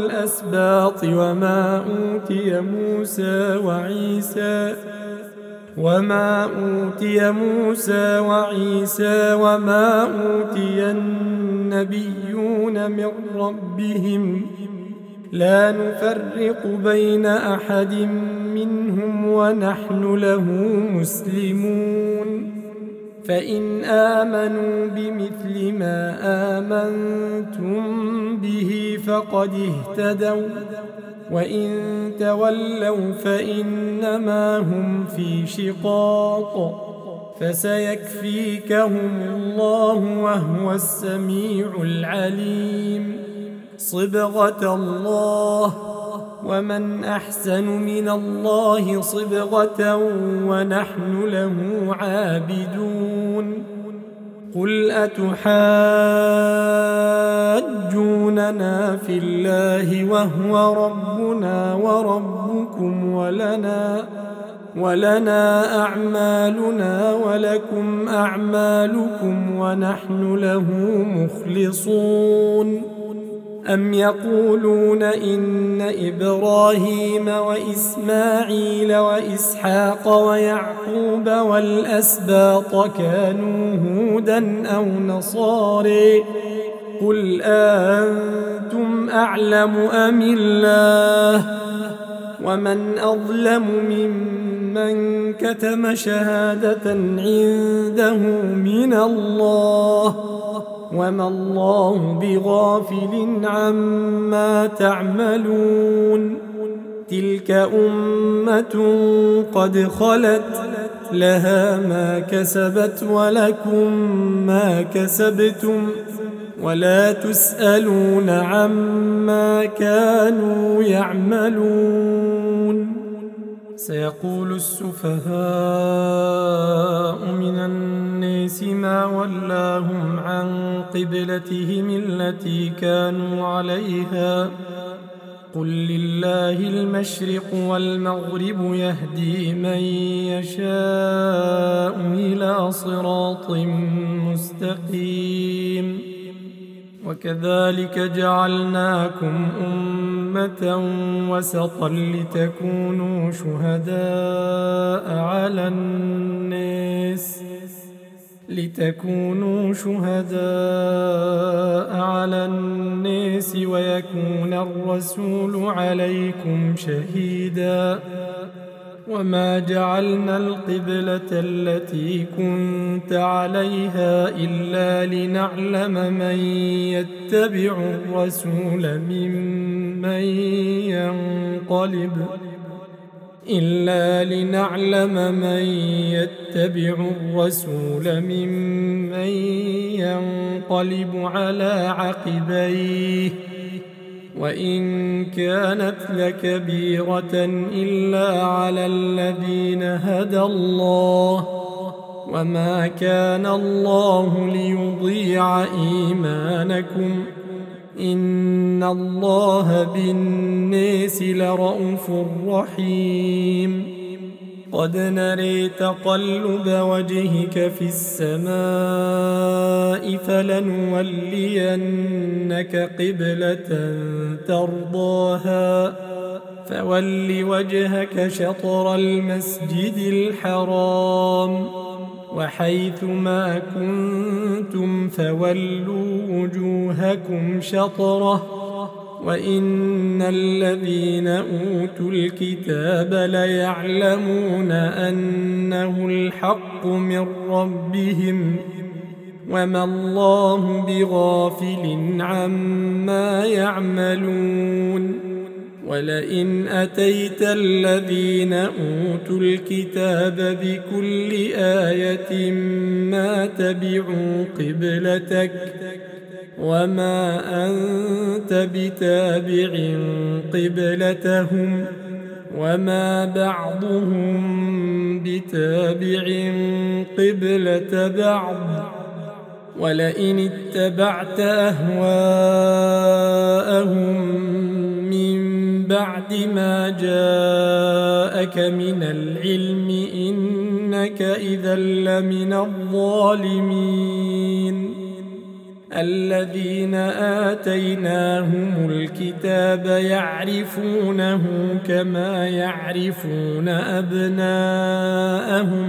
والأسباط وما أوتي موسى وعيسى وما أوتي موسى وعيسى وما أوتي النبيون من ربهم لا نفرق بين أحد منهم ونحن له مسلمون فإن آمنوا بمثل ما آمنتم به فقد اهتدوا وإن تولوا فإنما هم في شقاق فسيكفيكهم الله وهو السميع العليم صبغة الله ومن أحسن من الله صبغة ونحن له عابدون قل أتحاجوننا في الله وهو ربنا وربكم ولنا ولنا أعمالنا ولكم أعمالكم ونحن له مخلصون أم يقولون إن إبراهيم وإسماعيل وإسحاق ويعقوب والأسباط كانوا هودا أو نصارى قل أنتم أعلم أم الله ومن أظلم ممن كتم شهادة عنده من الله وما الله بغافل عما تعملون تلك أمة قد خلت لها ما كسبت ولكم ما كسبتم ولا تسألون عما كانوا يعملون سيقول السفهاء من الناس ما ولاهم عن قبلتهم التي كانوا عليها قل لله المشرق والمغرب يهدي من يشاء إلى صراط مستقيم وكذلك جعلناكم أمة وسطا لتكونوا شهداء على الناس لتكونوا شهداء على الناس ويكون الرسول عليكم شهيدا وما جعلنا القبلة التي كنت عليها إلا لنعلم من يتبع الرسول ممن ينقلب إلا لنعلم من يتبع الرسول ممن ينقلب على عقبيه وإن كانت لكبيرة إلا على الذين هدى الله وما كان الله ليضيع إيمانكم إن الله بالناس لرءوف رحيم قد نري تقلب وجهك في السماء فلنولينك قبلة ترضاها فول وجهك شطر المسجد الحرام وحيث ما كنتم فولوا وجوهكم شطره وإن الذين أوتوا الكتاب ليعلمون أنه الحق من ربهم وما الله بغافل عما يعملون ولئن أتيت الذين أوتوا الكتاب بكل آية ما تبعوا قبلتك وما أنت بتابع قبلتهم وما بعضهم بتابع قبلة بعض ولئن اتبعت أهواءهم من بعد ما جاءك من العلم إنك إذا لمن الظالمين الذين آتيناهم الكتاب يعرفونه كما يعرفون أبناءهم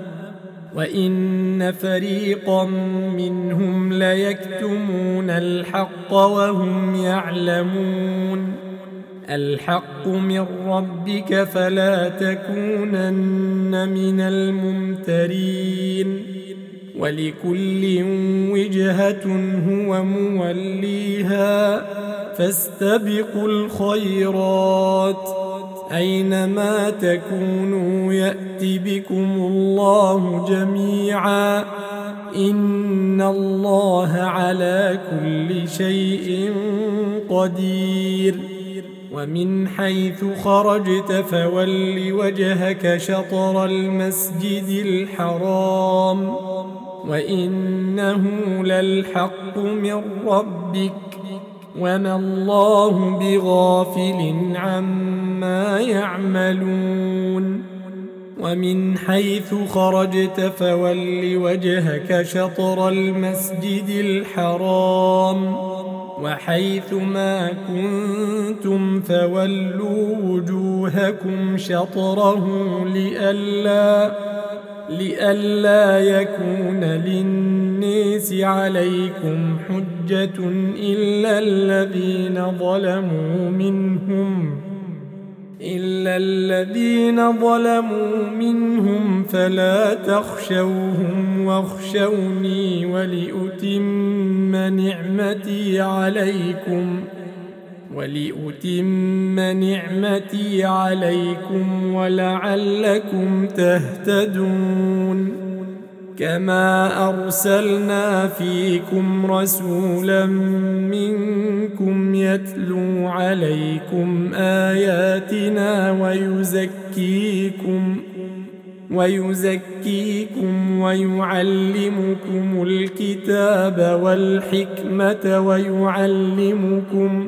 وإن فريقا منهم ليكتمون الحق وهم يعلمون الحق من ربك فلا تكونن من الممترين ولكل وجهة هو موليها فاستبقوا الخيرات أينما تكونوا يأت بكم الله جميعا إن الله على كل شيء قدير ومن حيث خرجت فول وجهك شطر المسجد الحرام وإنه للحق من ربك وما الله بغافل عما يعملون ومن حيث خرجت فول وجهك شطر المسجد الحرام وحيث ما كنتم فولوا وجوهكم شطره لئلا لئلا يكون للناس عليكم حجة إلا الذين ظلموا منهم إلا الذين ظلموا منهم فلا تخشوهم واخشوني ولأتم نعمتي عليكم ولأتم نعمتي عليكم ولعلكم تهتدون كما أرسلنا فيكم رسولا منكم يتلو عليكم آياتنا ويزكيكم ويزكيكم ويعلمكم الكتاب والحكمة ويعلمكم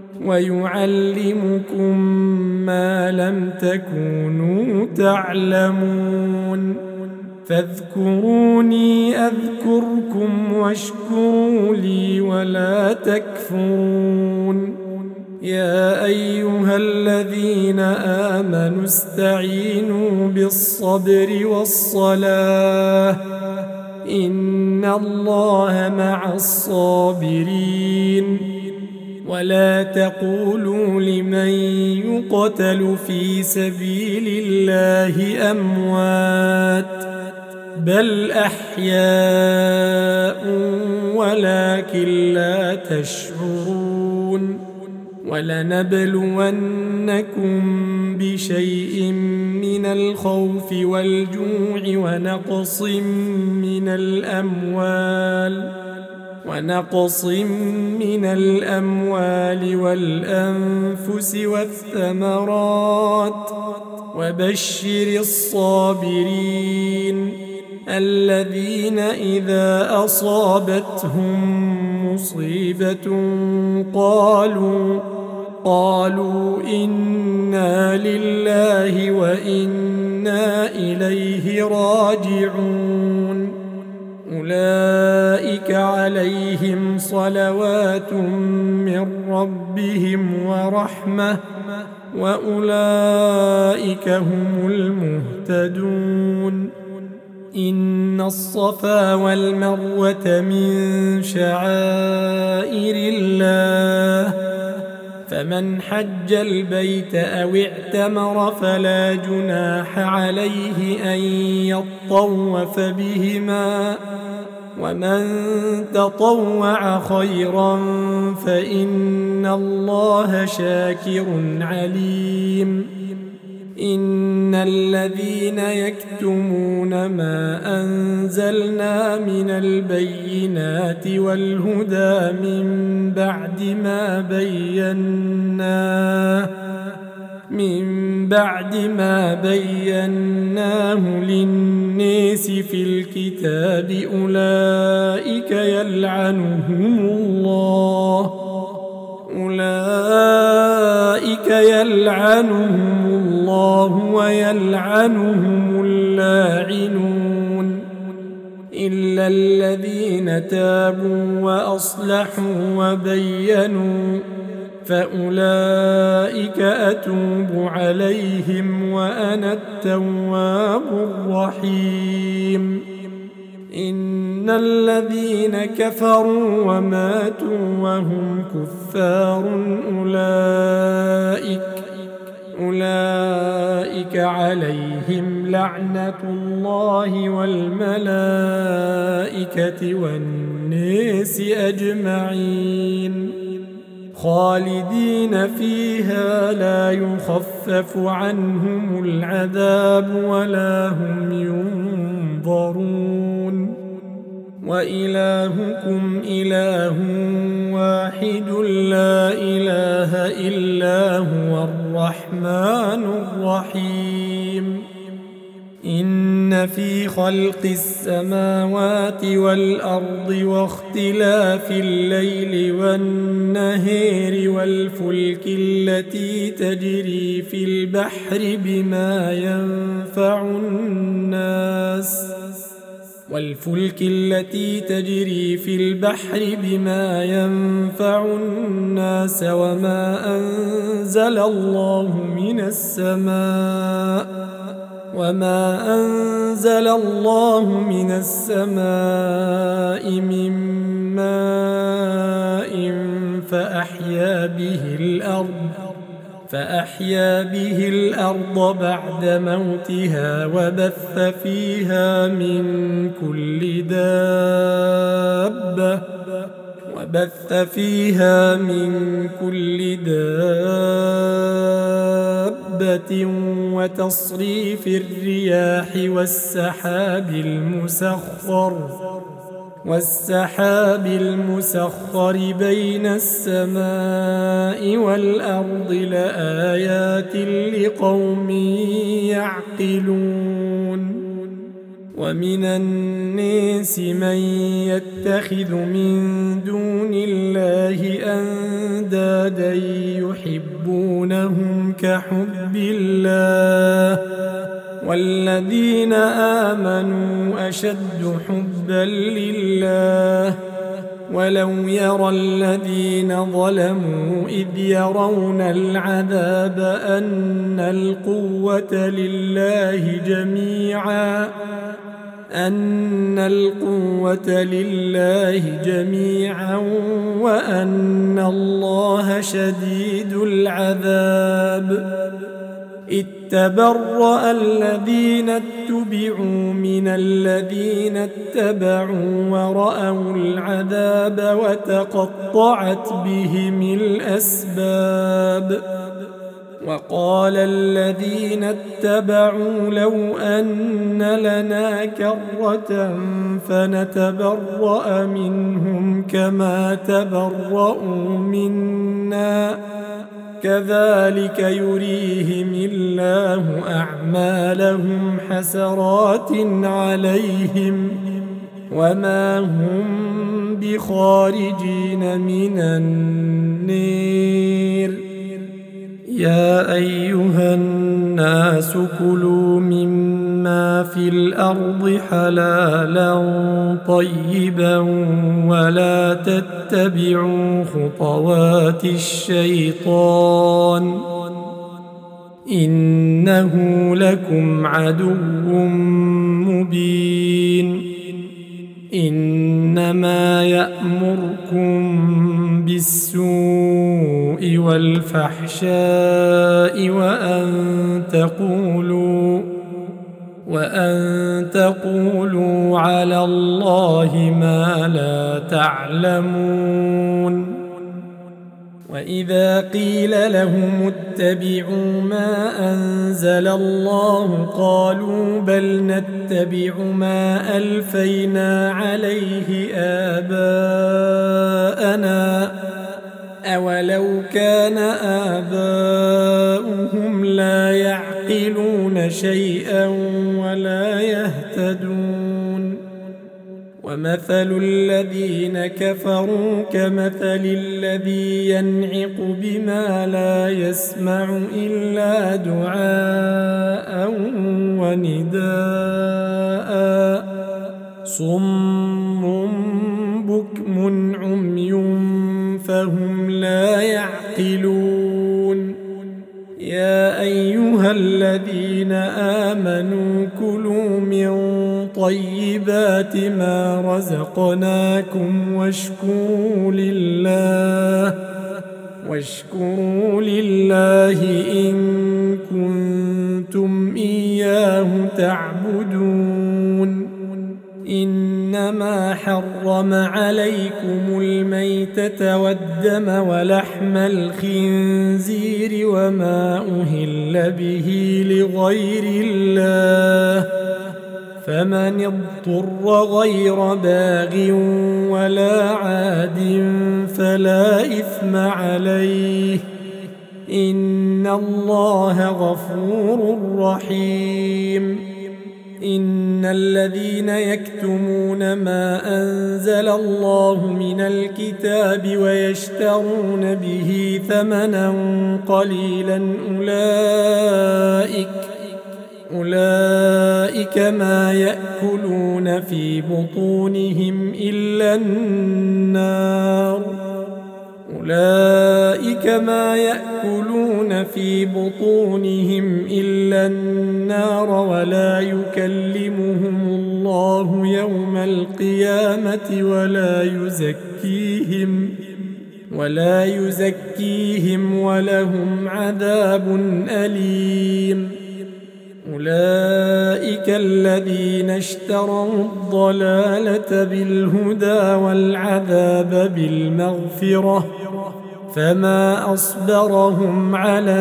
ويعلمكم ما لم تكونوا تعلمون فاذكروني أذكركم واشكروا لي ولا تكفرون يا أيها الذين آمنوا استعينوا بالصبر والصلاة إن الله مع الصابرين ولا تقولوا لمن يقتل في سبيل الله أموات بل أحياء ولكن لا تشعرون ولنبلونكم بشيء من الخوف والجوع ونقص من الأموال ونقص من الأموال والأنفس والثمرات وبشر الصابرين الذين إذا أصابتهم مصيبة قالوا قالوا إنا لله وإنا إليه راجعون أولئك عليهم صلوات من ربهم ورحمة وأولئك هم المهتدون إن الصفا والمروة من شعائر الله فمن حج البيت أو اعتمر فلا جناح عليه أن يطوف بهما ومن تطوع خيرا فإن الله شاكر عليم إن الذين يكتمون ما أنزلنا من البينات والهدى من بعد ما بيناه من بعد ما بيناه للناس في الكتاب أولئك يلعنهم الله أولئك يلعنهم الله ويلعنهم اللاعنون إلا الذين تابوا وأصلحوا وبينوا فأولئك أتوب عليهم وأنا التواب الرحيم إن الذين كفروا وماتوا وهم كفار أولئك أولئك عليهم لعنة الله والملائكة والناس أجمعين خالدين فيها لا يخفف عنهم العذاب ولا هم ينظرون وإلهكم إله واحد لا إله إلا هو الرحمن الرحيم إن في خلق السماوات والأرض واختلاف الليل والنهار والفلك التي تجري في البحر بما ينفع الناس والفلك التي تجري في البحر بما ينفع الناس وما أنزل الله من السماء وما أنزل الله من السماء من ماء فأحيا به الأرض فأحيا به الأرض بعد موتها وبث فيها من كل دابة وبث فيها من كل دابة وتصريف الرياح والسحاب المسخر والسحاب المسخر بين السماء والأرض لآيات لقوم يعقلون ومن الناس من يتخذ من دون الله أندادا يحبونهم كحب الله والذين آمنوا أشد حبا لله ولو يرى الذين ظلموا إذ يرون العذاب أن القوة لله جميعا أن القوة لله جميعا وأن الله شديد العذاب اتبرأ الذين اتبعوا من الذين اتبعوا ورأوا العذاب وتقطعت بهم الأسباب وقال الذين اتبعوا لو أن لنا كرة فنتبرأ منهم كما تبرأوا منا كذلك يريهم الله أعمالهم حسرات عليهم وما هم بخارجين من النار يا أيها الناس كلوا مما في الأرض حلالا طيبا ولا تتبعوا خطوات الشيطان إنه لكم عدو مبين إنما يأمركم بالسوء والفحشاء وأن تقولوا وأن تقولوا على الله ما لا تعلمون وإذا قيل لهم اتبعوا ما أنزل الله قالوا بل نتبع ما ألفينا عليه آباءنا أولو كان آباؤهم لا يعقلون شيئا ولا يهتدون ومثل الذين كفروا كمثل الذي ينعق بما لا يسمع إلا دعاء ونداء صم بكم عمي فهم لا يعقلون يا أيها الذين آمنوا كلوا من طيبات ما رزقناكم واشكروا لله واشكروا لله إن كنتم إياه تعبدون إنما حرم عليكم الميتة والدم ولحم الخنزير وما أهل به لغير الله فمن اضطر غير باغ ولا عاد فلا إثم عليه إن الله غفور رحيم إن الذين يكتمون ما أنزل الله من الكتاب ويشترون به ثمنا قليلا أولئك أولئك ما يأكلون في بطونهم إلا النار أولئك ما يأكلون في بطونهم إلا النار ولا يكلمهم الله يوم القيامة ولا يزكيهم ولا يزكيهم ولهم عذاب أليم أولئك الذين اشتروا الضلالة بالهدى والعذاب بالمغفرة فما أصبرهم على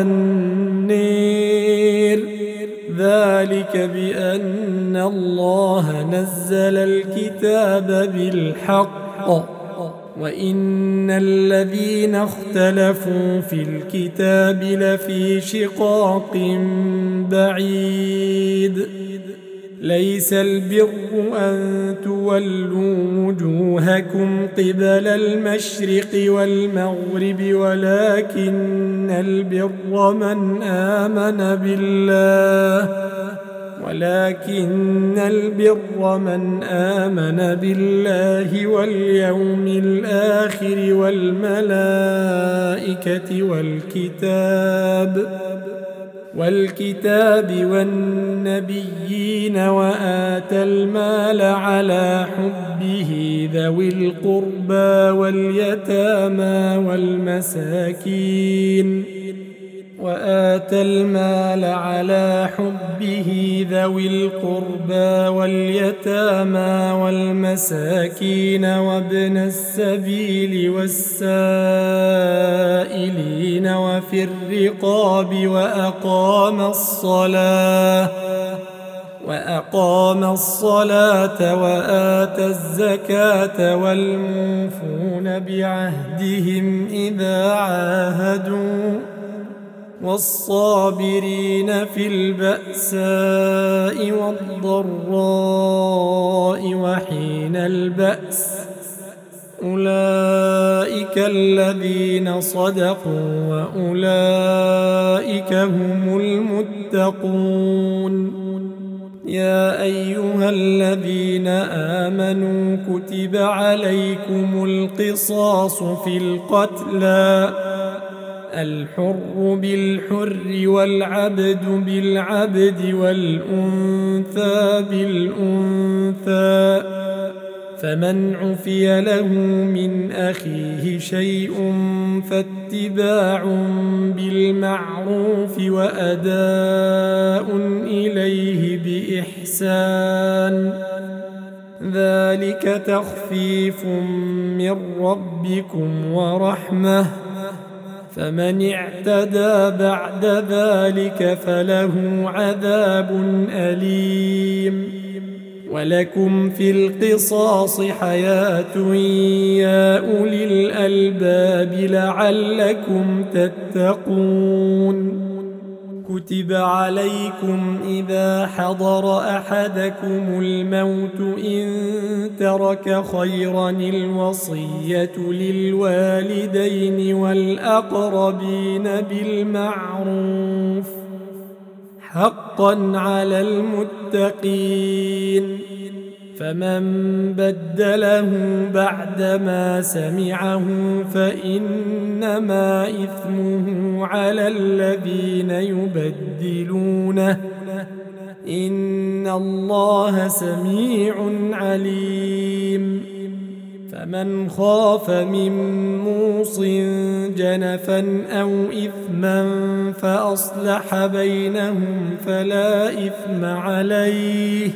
النير ذلك بأن الله نزل الكتاب بالحق وإن الذين اختلفوا في الكتاب لفي شقاق بعيد ليس البر أن تولوا وجوهكم قبل المشرق والمغرب ولكن البر من آمن بالله ولكن البر من آمن بالله واليوم الآخر والملائكة والكتاب والكتاب والنبيين وآتى المال على حبه ذوي القربى واليتامى والمساكين وآتى المال على حبه ذوي القربى واليتامى والمساكين وابن السبيل والسائلين وفي الرقاب وأقام الصلاة وأقام الصلاة وآتى الزكاة والموفون بعهدهم إذا عاهدوا والصابرين في البأساء والضراء وحين البأس أولئك الذين صدقوا وأولئك هم المتقون يا أيها الذين آمنوا كتب عليكم القصاص في القتلى الحر بالحر والعبد بالعبد والأنثى بالأنثى فمن عفي له من أخيه شيء فاتباع بالمعروف وأداء إليه بإحسان ذلك تخفيف من ربكم ورحمة فمن اعتدى بعد ذلك فله عذاب أليم ولكم في القصاص حياة يا أولي الألباب لعلكم تتقون كتب عليكم إذا حضر أحدكم الموت إن ترك خيرا الوصية للوالدين والأقربين بالمعروف حقا على المتقين فمن بدله بعدما سمعه فإنما إثمه على الذين يبدلونه إن الله سميع عليم فمن خاف من موص جنفا أو إثما فأصلح بينهم فلا إثم عليه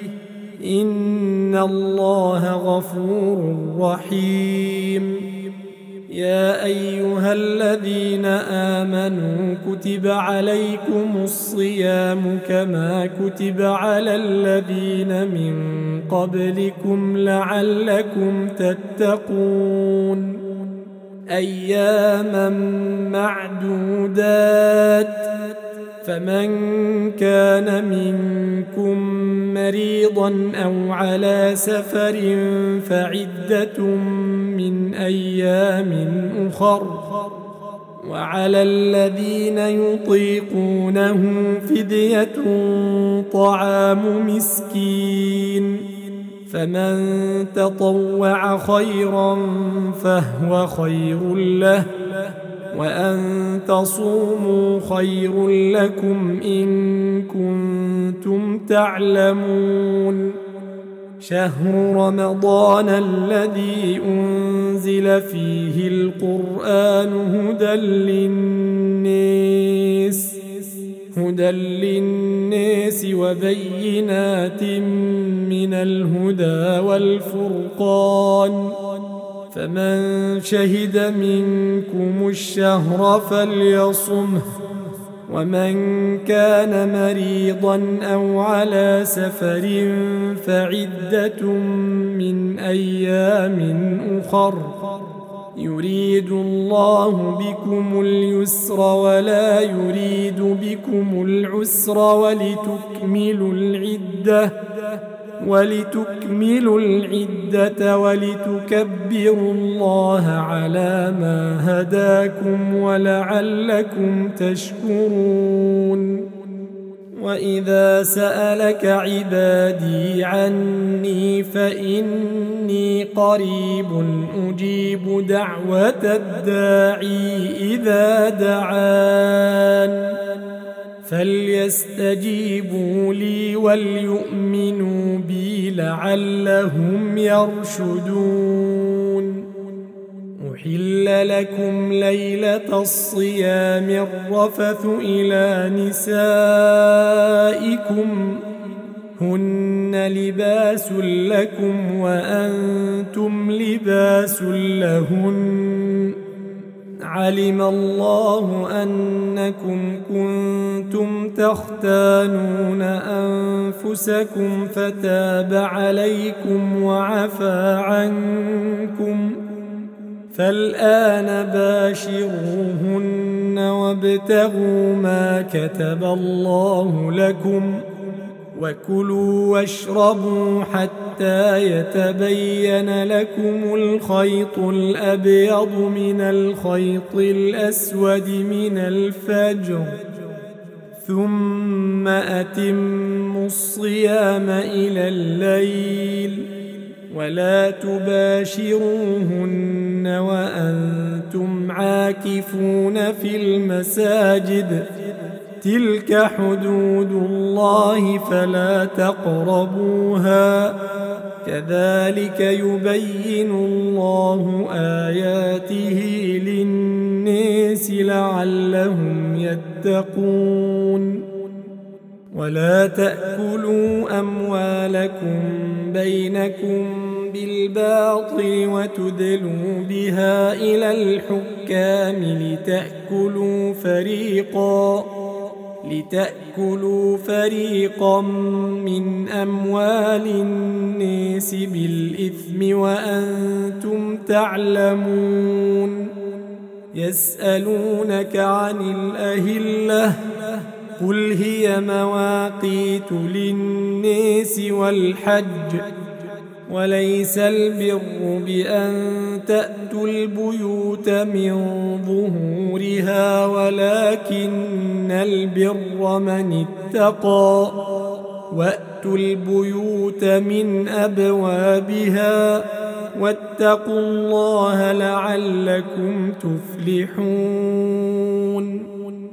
إن الله غفور رحيم يا أيها الذين آمنوا كتب عليكم الصيام كما كتب على الذين من قبلكم لعلكم تتقون أياما معدودات فمن كان منكم مريضا أو على سفر فعدة من أيام أخر وعلى الذين يطيقونه فدية طعام مسكين فمن تطوع خيرا فهو خير له وأن تصوموا خير لكم إن كنتم تعلمون شهر رمضان الذي أنزل فيه القرآن هدى للناس هدى للناس وبينات من الهدى والفرقان فمن شهد منكم الشهر فليصمه ومن كان مريضا أو على سفر فعدة من أيام أخر يريد الله بكم اليسر ولا يريد بكم العسر ولتكملوا العدة ولتكملوا العدة ولتكبروا الله على ما هداكم ولعلكم تشكرون وإذا سألك عبادي عني فإني قريب أجيب دعوة الداعي إذا دعان فليستجيبوا لي وليؤمنوا بي لعلهم يرشدون أحل لكم ليلة الصيام الرفث إلى نسائكم هن لباس لكم وأنتم لباس لهن علم الله أنكم كنتم تختانون أنفسكم فتاب عليكم وعفى عنكم فالآن باشروهن وابتغوا ما كتب الله لكم وكلوا واشربوا حتى يتبين لكم الخيط الأبيض من الخيط الأسود من الفجر ثم أتموا الصيام إلى الليل ولا تباشروهن وأنتم عاكفون في المساجد تلك حدود الله فلا تقربوها كذلك يبين الله آياته للناس لعلهم يتقون ولا تأكلوا أموالكم بينكم بالباطل وتدلوا بها إلى الحكام لتأكلوا فريقا لتأكلوا فريقا من أموال الناس بالإثم وأنتم تعلمون يسألونك عن الأهلة قل هي مواقيت للناس والحج وليس البر بأن تأتوا البيوت من ظهورها ولكن البر من اتقى وأتوا البيوت من أبوابها واتقوا الله لعلكم تفلحون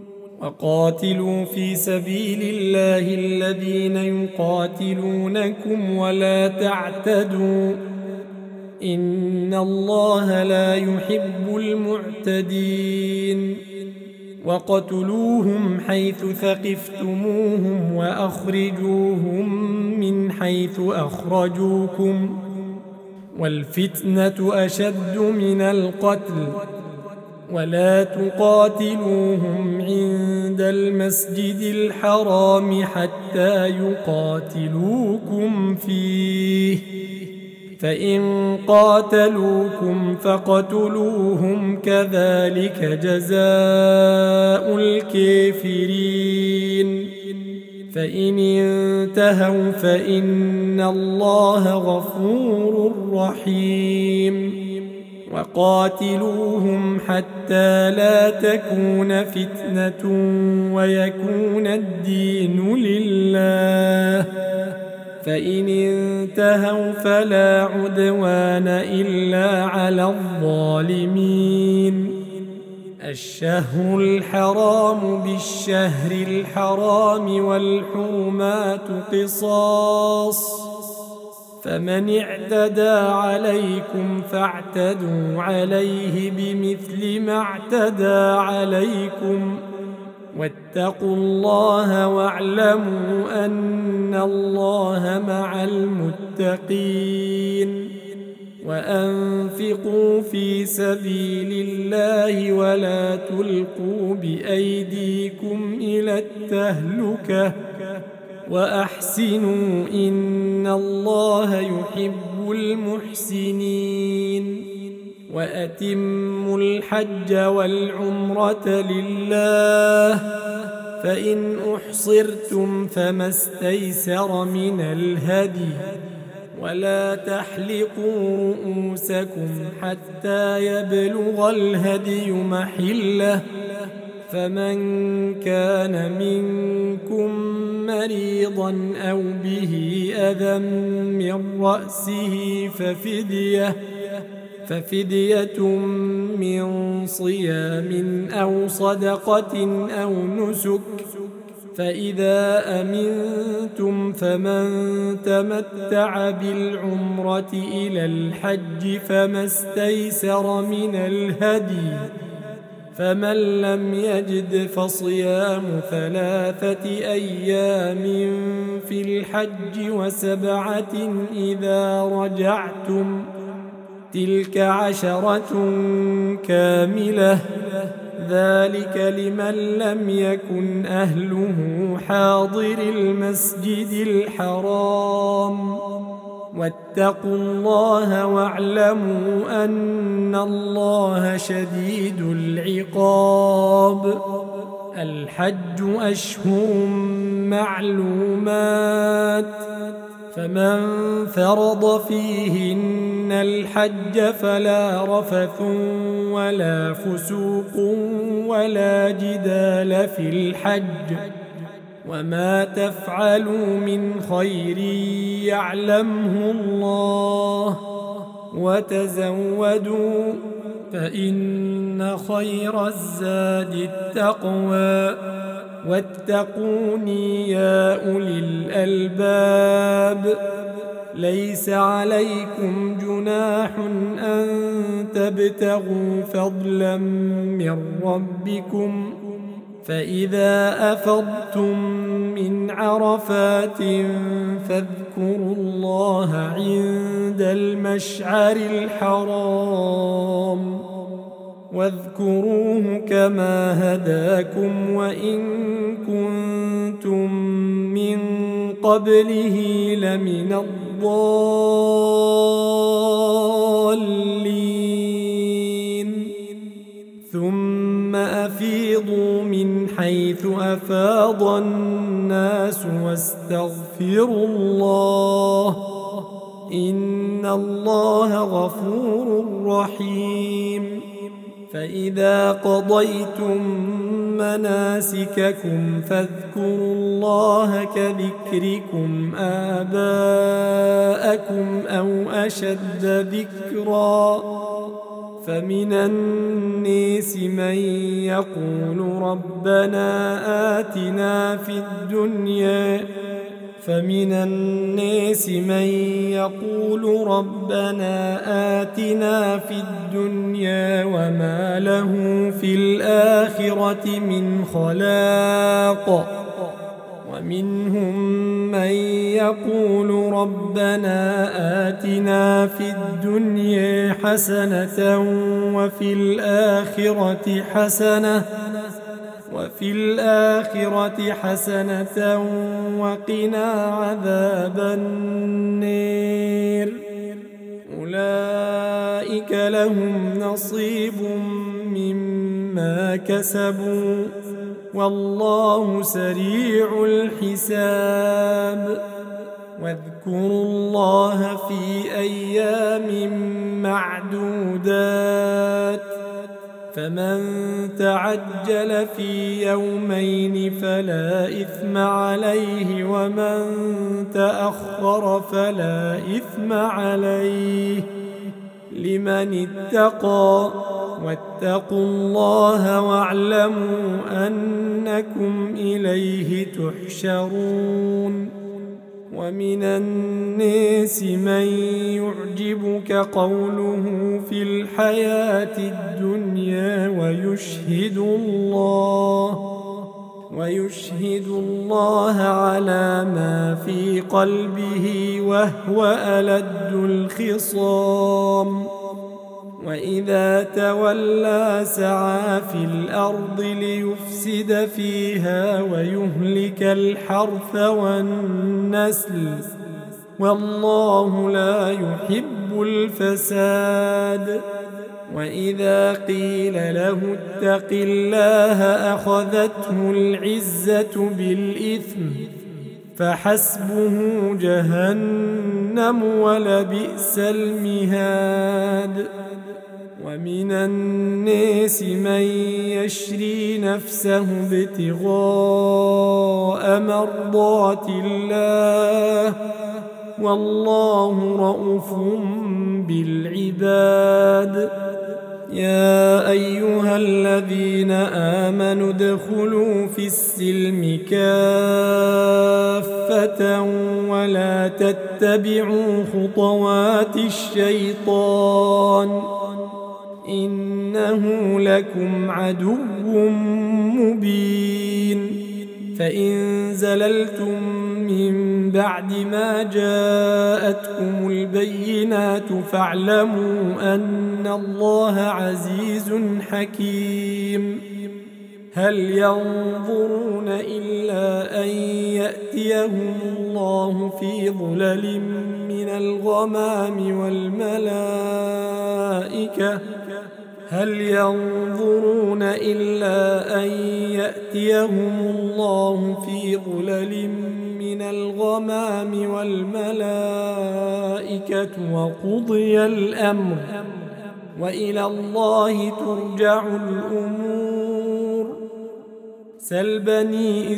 وقاتلوا في سبيل الله الذين يقاتلونكم ولا تعتدوا إن الله لا يحب المعتدين وقتلوهم حيث ثقفتموهم وأخرجوهم من حيث أخرجوكم والفتنة أشد من القتل ولا تقاتلوهم عند المسجد الحرام حتى يقاتلوكم فيه فإن قاتلوكم فاقتلوهم كذلك جزاء الكافرين فإن انتهوا فإن الله غفور رحيم وقاتلوهم حتى لا تكون فتنة ويكون الدين لله فإن انتهوا فلا عدوان إلا على الظالمين الشهر الحرام بالشهر الحرام والحرمات قصاص فمن اعتدى عليكم فاعتدوا عليه بمثل ما اعتدى عليكم واتقوا الله واعلموا أن الله مع المتقين وأنفقوا في سبيل الله ولا تلقوا بأيديكم إلى التهلكة وأحسنوا إن الله يحب المحسنين وأتموا الحج والعمرة لله فإن أحصرتم فما استيسر من الهدي ولا تحلقوا رؤوسكم حتى يبلغ الهدي محله فمن كان منكم مريضا أو به أذى من رأسه ففدية ففدية من صيام أو صدقة أو نسك فإذا أمنتم فمن تمتع بالعمرة إلى الحج فما استيسر من الهدي فمن لم يجد فصيام ثلاثة أيام في الحج وسبعة إذا رجعتم تلك عشرة كاملة ذلك لمن لم يكن أهله حاضر المسجد الحرام واتقوا الله واعلموا أن الله شديد العقاب الحج أشهر معلومات فمن فرض فيهن الحج فلا رفث ولا فسوق ولا جدال في الحج وما تفعلوا من خير يعلمه الله وتزودوا فإن خير الزاد التقوى واتقوني يا أولي الألباب ليس عليكم جناح أن تبتغوا فضلا من ربكم فإذا أفضتم من عرفات فاذكروا الله عند المشعر الحرام واذكروه كما هداكم وإن كنتم من قبله لمن الضالين ثم أفيضوا من حيث أفاض الناس واستغفروا الله إن الله غفور رحيم فإذا قضيتم مناسككم فاذكروا الله كذكركم آباءكم أو أشد ذكرا فمن الناس من يقول ربنا آتنا في الدنيا فمن الناس من يقول ربنا آتنا في الدنيا وما له في الآخرة من خلاق ومنهم من يقول ربنا آتنا في الدنيا حسنة وفي الآخرة حسنة وفي الآخرة حسنة وقنا عذاب النار أولئك لهم نصيب مما كسبوا والله سريع الحساب واذكروا الله في أيام معدودات فمن تعجل في يومين فلا إثم عليه ومن تأخر فلا إثم عليه لمن اتقى واتقوا الله واعلموا أنكم إليه تحشرون ومن الناس من يعجبك قوله في الحياة الدنيا ويشهد الله ويشهد الله على ما في قلبه وهو ألد الخصام وإذا تولى سعى في الأرض ليفسد فيها ويهلك الحرث والنسل والله لا يحب الفساد وإذا قيل له اتق الله أخذته العزة بالإثم فحسبه جهنم ولبئس المهاد ومن الناس من يشري نفسه ابتغاء مرضات الله والله رؤوف بالعباد يا أيها الذين آمنوا ادخلوا في السلم كافة ولا تتبعوا خطوات الشيطان إنه لكم عدو مبين فإن زللتم من بعد ما جاءتكم البينات فاعلموا أن الله عزيز حكيم هل ينظرون إلا أن يأتيهم الله في ظلل من الغمام والملائكة هل ينظرون إلا أن يأتيهم الله في ظلل من الغمام والملائكة وقضي الأمر وإلى الله ترجع الأمور سل بني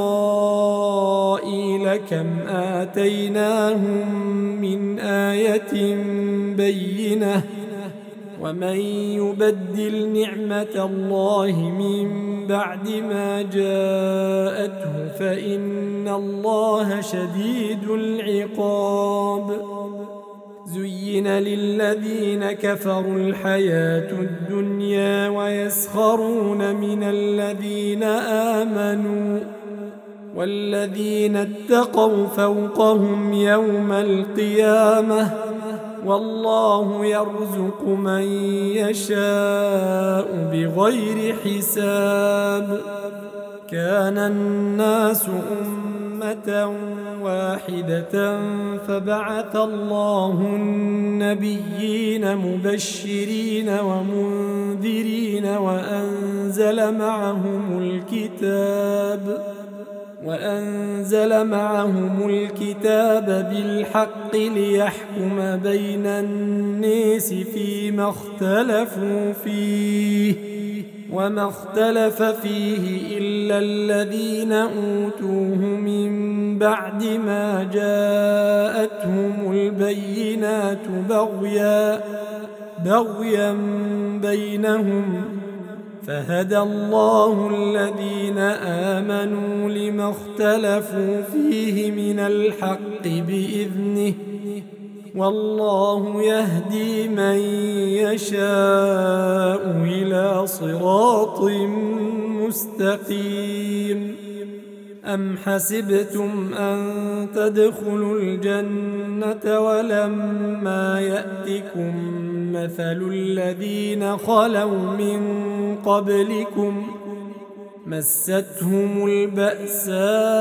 إسرائيل كم آتيناهم من آية بينة ومن يبدل نعمة الله من بعد ما جاءته فإن الله شديد العقاب زين للذين كفروا الحياة الدنيا ويسخرون من الذين آمنوا والذين اتقوا فوقهم يوم القيامة والله يرزق من يشاء بغير حساب كان الناس أمة واحدة فبعث الله النبيين مبشرين ومنذرين وأنزل معهم الكتاب وأنزل معهم الكتاب بالحق ليحكم بين الناس فيما اختلفوا فيه وما اختلف فيه إلا الذين أوتوه من بعد ما جاءتهم البينات بغيا بغيا بينهم فهدى الله الذين آمنوا لما اختلفوا فيه من الحق بإذنه والله يهدي من يشاء إلى صراط مستقيم. أم حسبتم أن تدخلوا الجنة ولما يأتكم مثل الذين خلوا من قبلكم مستهم البأساء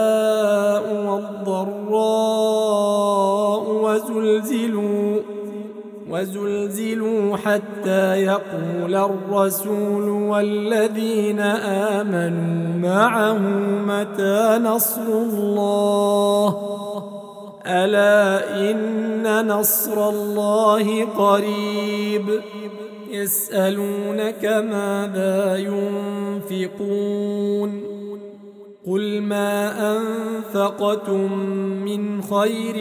والضراء وزلزلوا وزلزلوا حتى يقول الرسول والذين آمنوا معه متى نصر الله ألا إن نصر الله قريب. يسألونك ماذا ينفقون قل ما أنفقتم من خير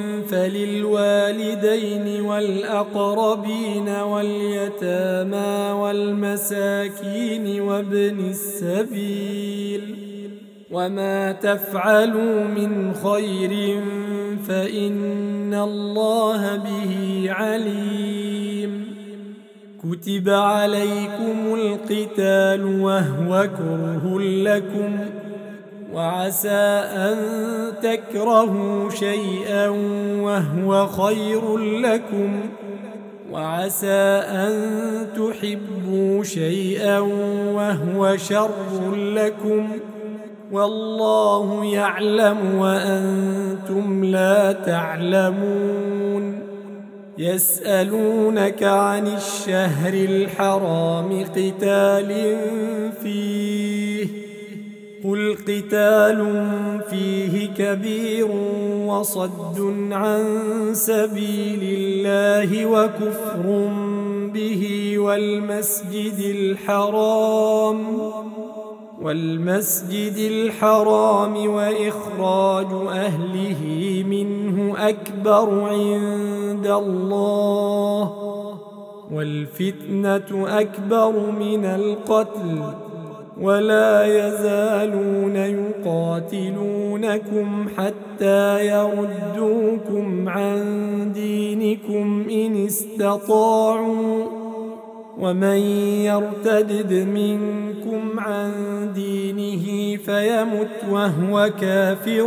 فللوالدين والأقربين واليتامى والمساكين وابن السبيل وما تفعلوا من خير فإن الله به عليم. كتب عليكم القتال وهو كره لكم وعسى أن تكرهوا شيئا وهو خير لكم وعسى أن تحبوا شيئا وهو شر لكم والله يعلم وأنتم لا تعلمون. يسألونك عن الشهر الحرام قتال فيه قل قتال فيه كبير وصد عن سبيل الله وكفر به والمسجد الحرام والمسجد الحرام وإخراج أهله منه أكبر عند الله والفتنة أكبر من القتل ولا يزالون يقاتلونكم حتى يردوكم عن دينكم إن استطاعوا ومن يرتدد منكم عن دينه فيمت وهو كافر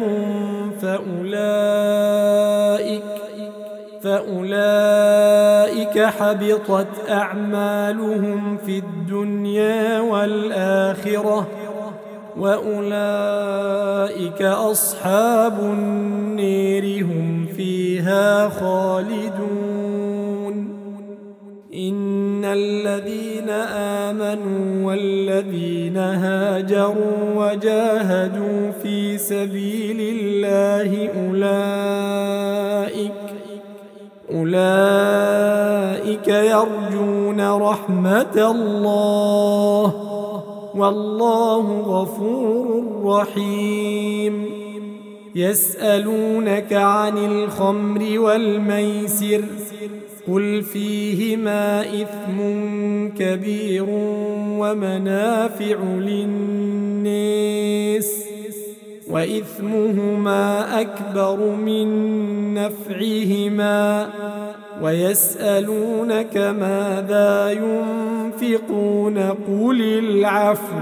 فأولئك فأولئك حبطت أعمالهم في الدنيا والآخرة وأولئك أصحاب النير هم فيها خالدون. إن الذين آمنوا والذين هاجروا وجاهدوا في سبيل الله أولئك أولئك يرجون رحمة الله والله غفور رحيم. يسألونك عن الخمر والميسر قل فيهما إثم كبير ومنافع للناس وإثمهما أكبر من نفعهما ويسألونك ماذا ينفقون قل العفو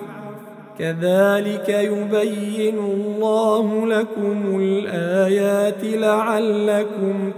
كذلك يبين الله لكم الآيات لعلكم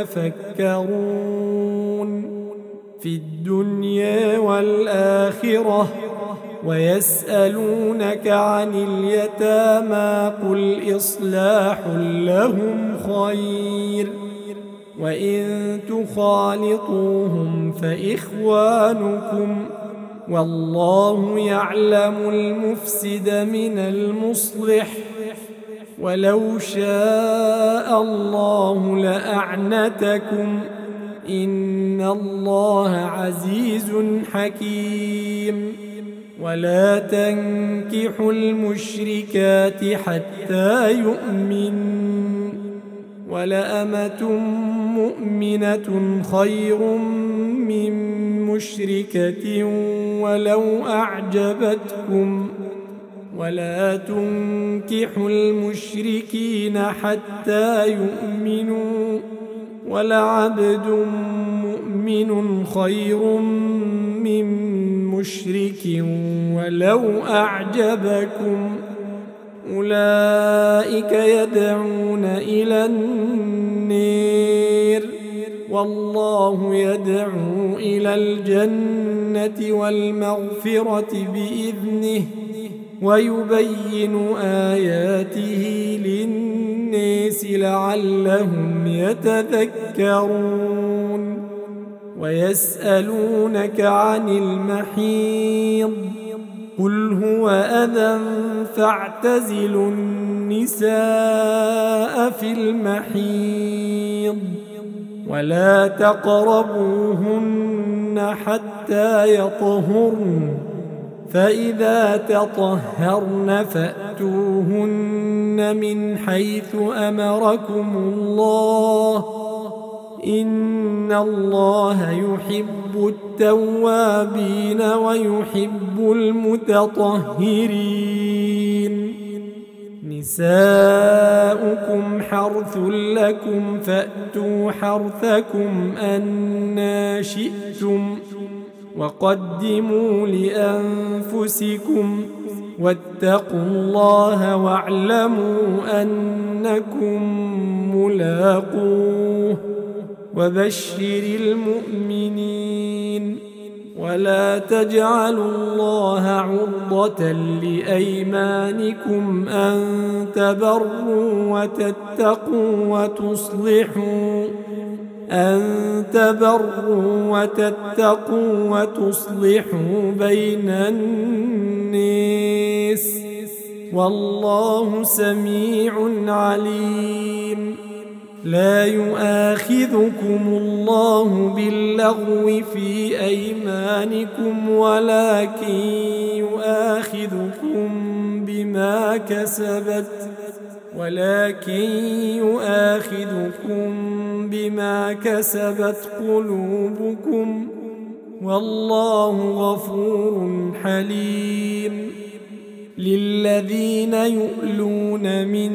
تتفكرون في الدنيا والآخرة. ويسألونك عن اليتامى قل إصلاح لهم خير وإن تخالطوهم فإخوانكم والله يعلم المفسد من المصلح ولو شاء الله لأعنتكم إن الله عزيز حكيم. ولا تنكحوا المشركات حتى يؤمنوا ولأمة مؤمنة خير من مشركة ولو أعجبتكم ولا تنكحوا المشركين حتى يؤمنوا ولعبد مؤمن خير من مشرك ولو أعجبكم أولئك يدعون إلى النار والله يدعو إلى الجنة والمغفرة بإذنه ويبين آياته للناس لعلهم يتذكرون ويسألونك عن المحيض قل هو أذى فاعتزلوا النساء في المحيض ولا تقربوهن حتى يطهرن فإذا تطهرن فأتوهن من حيث أمركم الله إن الله يحب التوابين ويحب المتطهرين نساؤكم حرث لكم فأتوا حرثكم أنى شئتم وقدموا لأنفسكم واتقوا الله واعلموا أنكم ملاقوه وبشر المؤمنين ولا تجعلوا الله عرضة لأيمانكم أن تبروا وتتقوا وتصلحوا أن تبروا وتتقوا وتصلحوا بين الناس والله سميع عليم لا يؤاخذكم الله باللغو في أيمانكم ولكن يؤاخذكم بما كسبت ولكن يؤاخذكم بما كسبت قلوبكم والله غفور حليم للذين يؤلون من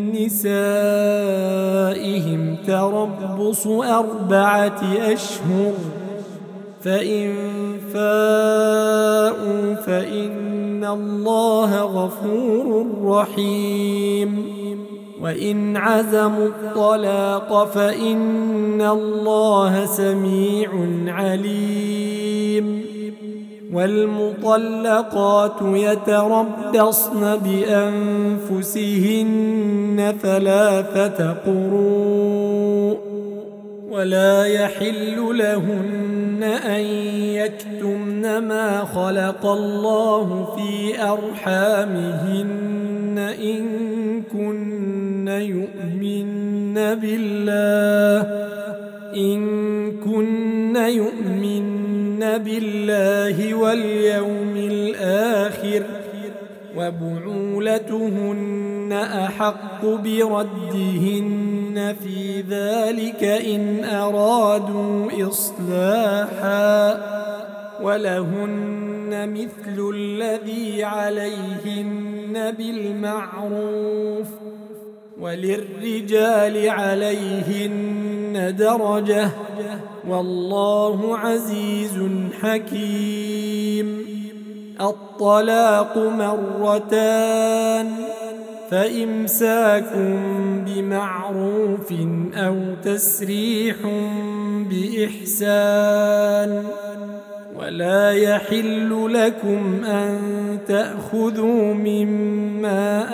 نسائهم تربص أربعة أشهر فإن فاءوا فإن الله غفور رحيم وإن عزموا الطلاق فإن الله سميع عليم والمطلقات يتربصن بأنفسهن ثلاثة قروء ولا يحل لهن أن يكتمن ما خلق الله في أرحامهن إن كن يؤمن بالله إن كن يؤمن بالله واليوم الآخر وبعولتهن أحق بردهن في ذلك إن أرادوا إصلاحا ولهن مثل الذي عليهن بالمعروف وللرجال عليهن درجة والله عزيز حكيم الطلاق مرتان فإمساك بمعروف أو تسريح بإحسان ولا يحل لكم أن تأخذوا مما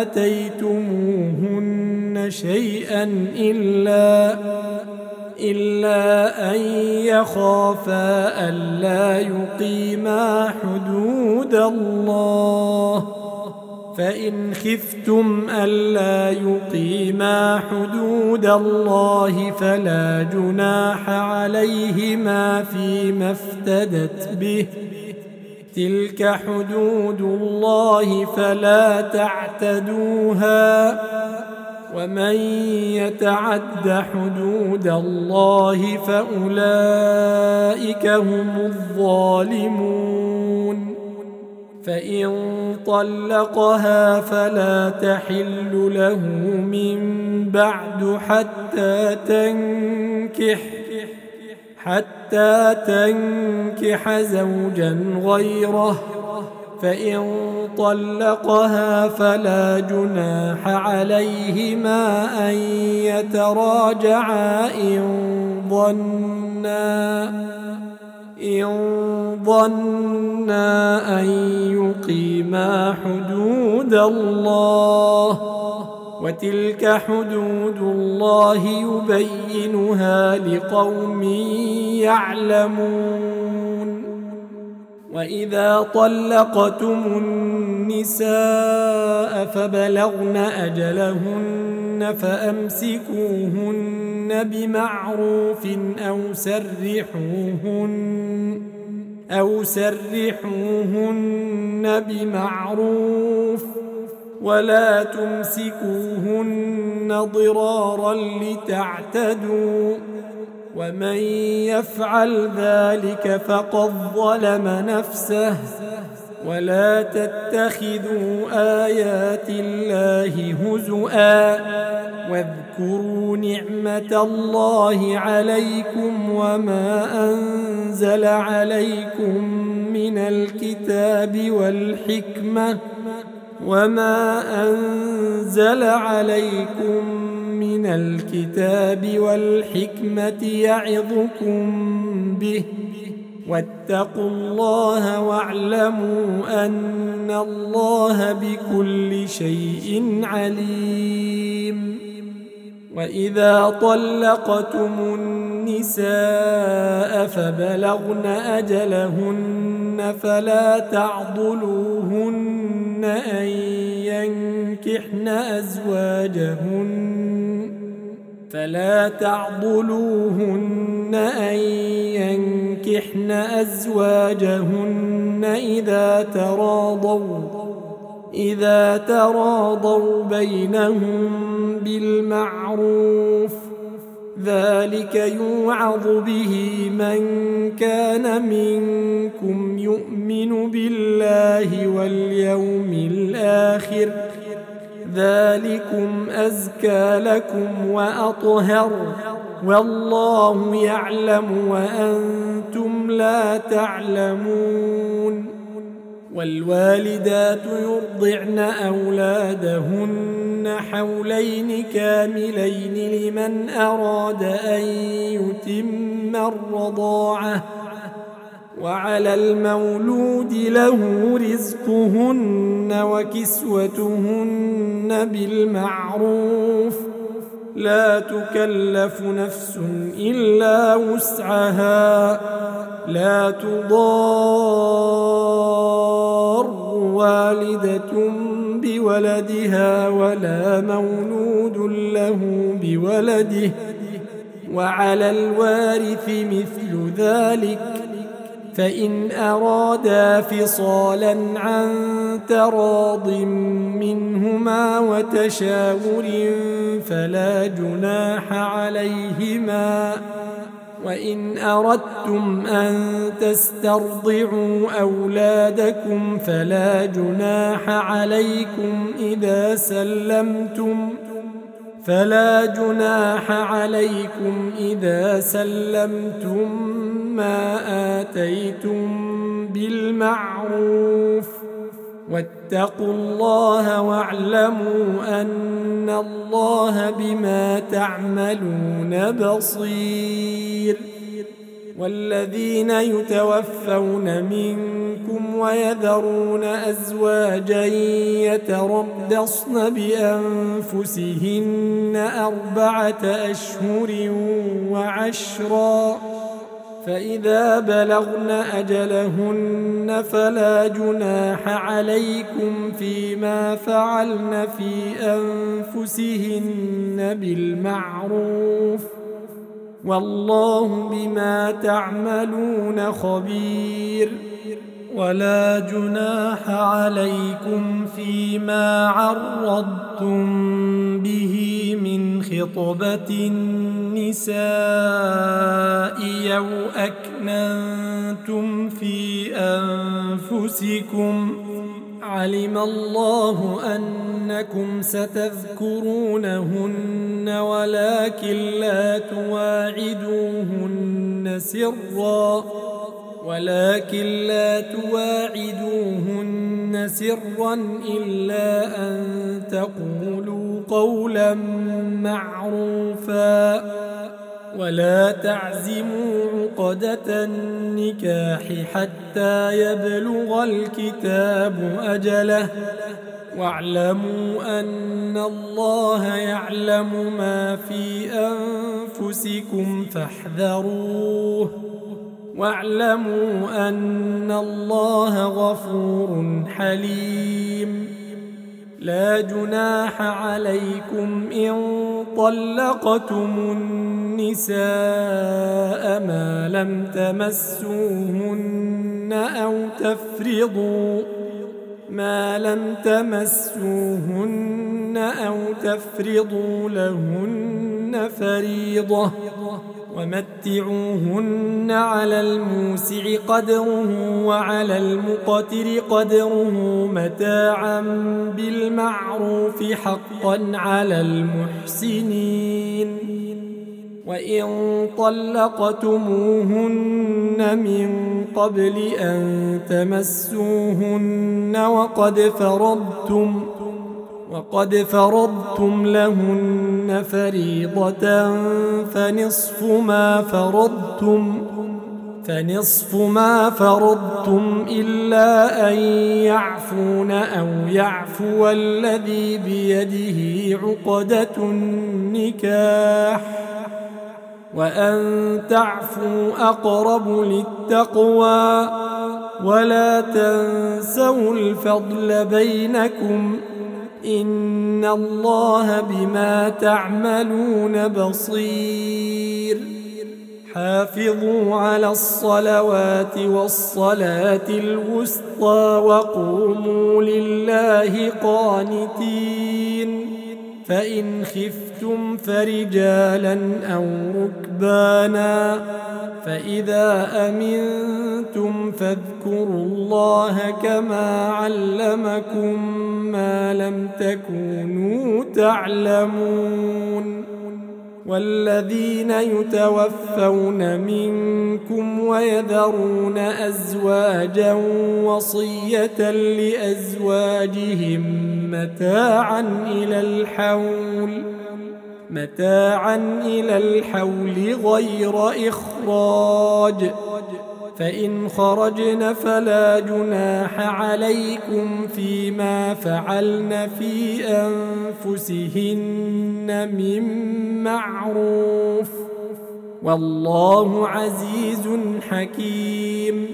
آتيتموهن شيئا إلا إلا أن يخافا ألا يقيما حدود الله فإن خفتم ألا يقيما حدود الله فلا جناح عليهما فيما افتدت به تلك حدود الله فلا تعتدوها ومن يتعد حدود الله فأولئك هم الظالمون فإن طلقها فلا تحل له من بعد حتى تنكح حتى تنكح زوجا غيره فإن طلقها فلا جناح عليهما أن يتراجعا إن ظنا إن ظنا أن يقيما حدود الله وتلك حدود الله يبينها لقوم يعلمون وإذا طلقتم النساء فبلغن أجلهن فأمسكوهن بمعروف أو سرحوهن أو سرحوهن بمعروف ولا تمسكوهن ضرارا لتعتدوا ومن يفعل ذلك فقد ظلم نفسه ولا تتخذوا آيات الله هزؤا واذكروا نعمة الله عليكم وما أنزل عليكم من الكتاب والحكمة وما أنزل عليكم من الكتاب والحكمة يعظكم به واتقوا الله واعلموا أن الله بكل شيء عليم وإذا طلقتم النساء فبلغن أجلهن فلا تعضلوهن أن ينكحن أزواجهن فلا تعضلوهن أن ينكحن أزواجهن إذا تراضوا إذا تراضوا بينهم بالمعروف ذلك يوعظ به من كان منكم يؤمن بالله واليوم الآخر ذلكم أزكى لكم وأطهر والله يعلم وأنتم لا تعلمون والوالدات يرضعن أولادهن حولين كاملين لمن أراد أن يتم الرضاعة وعلى المولود له رزقهن وكسوتهن بالمعروف لا تكلف نفس إلا وسعها لا تضار والدة بولدها ولا مولود له بولده وعلى الوارث مثل ذلك فإن أرادا فصالا عن تراض منهما وتشاور فلا جناح عليهما وإن أردتم أن تسترضعوا أولادكم فلا جناح عليكم إذا سلمتم فلا جناح عليكم إذا سلمتم ما آتيتم بالمعروف واتقوا الله واعلموا أن الله بما تعملون بصير والذين يتوفون منكم ويذرون أزواجا يتربصن بأنفسهن أربعة أشهر وعشرا فإذا بلغن أجلهن فلا جناح عليكم فيما فعلن في أنفسهن بالمعروف والله بما تعملون خبير ولا جناح عليكم فيما عرضتم به من خطبة النساء أو أكننتم في أنفسكم علم الله أنكم ستذكرونهن ولكن لا تواعدوهن سرا ولكن لا تواعدوهن سرا إلا أن تقولوا قولا معروفا ولا تعزموا عقدة النكاح حتى يبلغ الكتاب أجله واعلموا أن الله يعلم ما في أنفسكم فاحذروه واعلموا أن الله غفور حليم لا جناح عليكم إن طلقتم النساء ما لم تمسوهن أو تفرضوا ما لم تمسوهن أو تفرضوا لهن فريضة ومتعوهن على الموسع قدره وعلى المقتر قدره متاعا بالمعروف حقا على المحسنين وإن طلقتموهن من قبل أن تمسوهن وقد فرضتم وقد فرضتم لهن فريضة فنصف ما فرضتم فنصف ما فرضتم إلا أن يعفون أو يعفو الذي بيده عقدة النكاح وأن تعفوا أقرب للتقوى ولا تنسوا الفضل بينكم إن الله بما تعملون بصير حافظوا على الصلوات والصلاة الوسطى وقوموا لله قانتين فإن خفتم فرجالا أو ركبانا فإذا أمنتم فاذكروا الله كما علمكم ما لم تكونوا تعلمون والذين يتوفون منكم ويذرون أزواجا وصية لأزواجهم متاعا إلى الحول متاعا إلى الحول غير إخراج فإن خرجن فلا جناح عليكم فيما فعلن في أنفسهن من معروف والله عزيز حكيم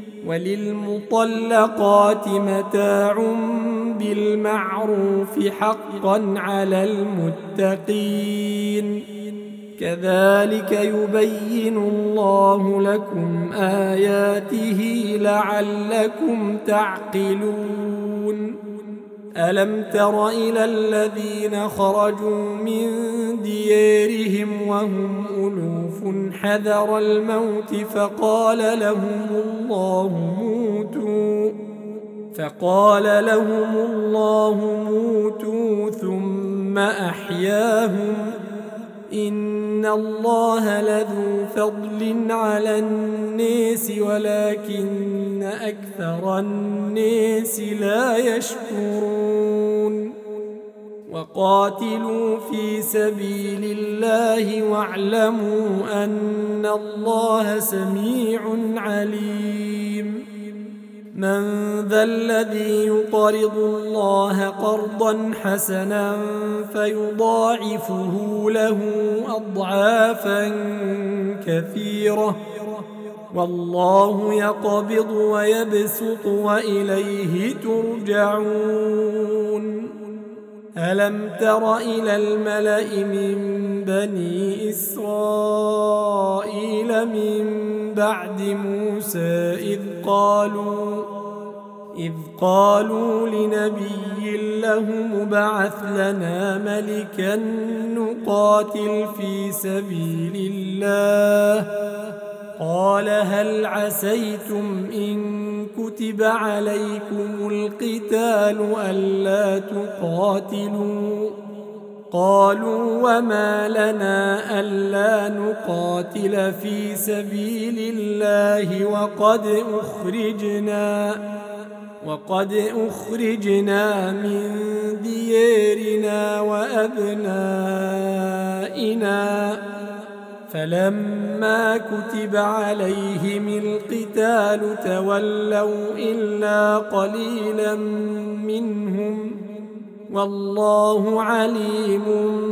وللمطلقات متاع بالمعروف حقا على المتقين كذلك يبين الله لكم آياته لعلكم تعقلون ألم تر إلى الذين خرجوا من ديارهم وهم ألوف حذر الموت فقال لهم الله موتوا فقال لهم الله موتوا ثم أحياهم إن الله لذو فضل على الناس ولكن أكثر الناس لا يشكرون وقاتلوا في سبيل الله واعلموا أن الله سميع عليم من ذا الذي يقرض الله قرضا حسنا فيضاعفه له أضعافا كثيرة والله يقبض ويبسط وإليه ترجعون ألم تر إلى الملأ من بني إسرائيل من بعد موسى إذ قالوا إذ قالوا لنبي له مبعث لنا ملكا نقاتل في سبيل الله قال هل عسيتم إن كتب عليكم القتال ألا تقاتلوا قالوا وما لنا ألا نقاتل في سبيل الله وقد أخرجنا وقد أخرجنا من ديارنا وأبنائنا فلما كتب عليهم القتال تولوا إلا قليلا منهم والله عليم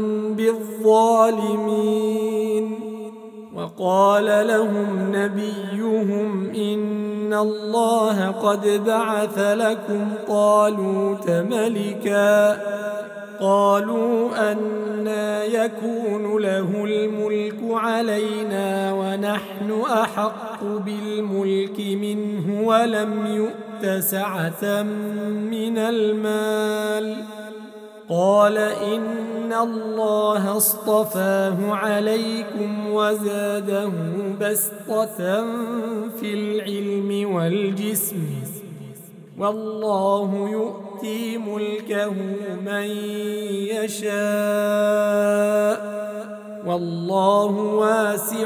بالظالمين وقال لهم نبيهم إن الله قد بعث لكم طالوت ملكا قالوا أنى يكون له الملك علينا ونحن أحق بالملك منه ولم يؤت سعة من المال قال إن الله اصطفاه عليكم وزاده بسطة في العلم والجسم والله يؤتي ملكه من يشاء والله واسع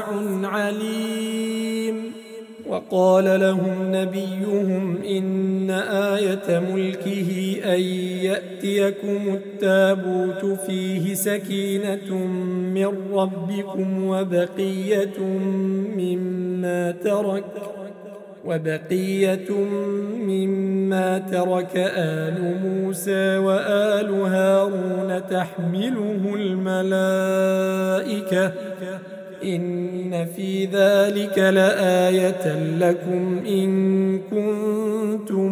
عليم وقال لهم نبيهم إن آية ملكه أن يأتيكم التابوت فيه سكينة من ربكم وبقية مما ترك وبقية مما ترك آل موسى وآل هارون تحمله الملائكة إن في ذلك لآية لكم إن كنتم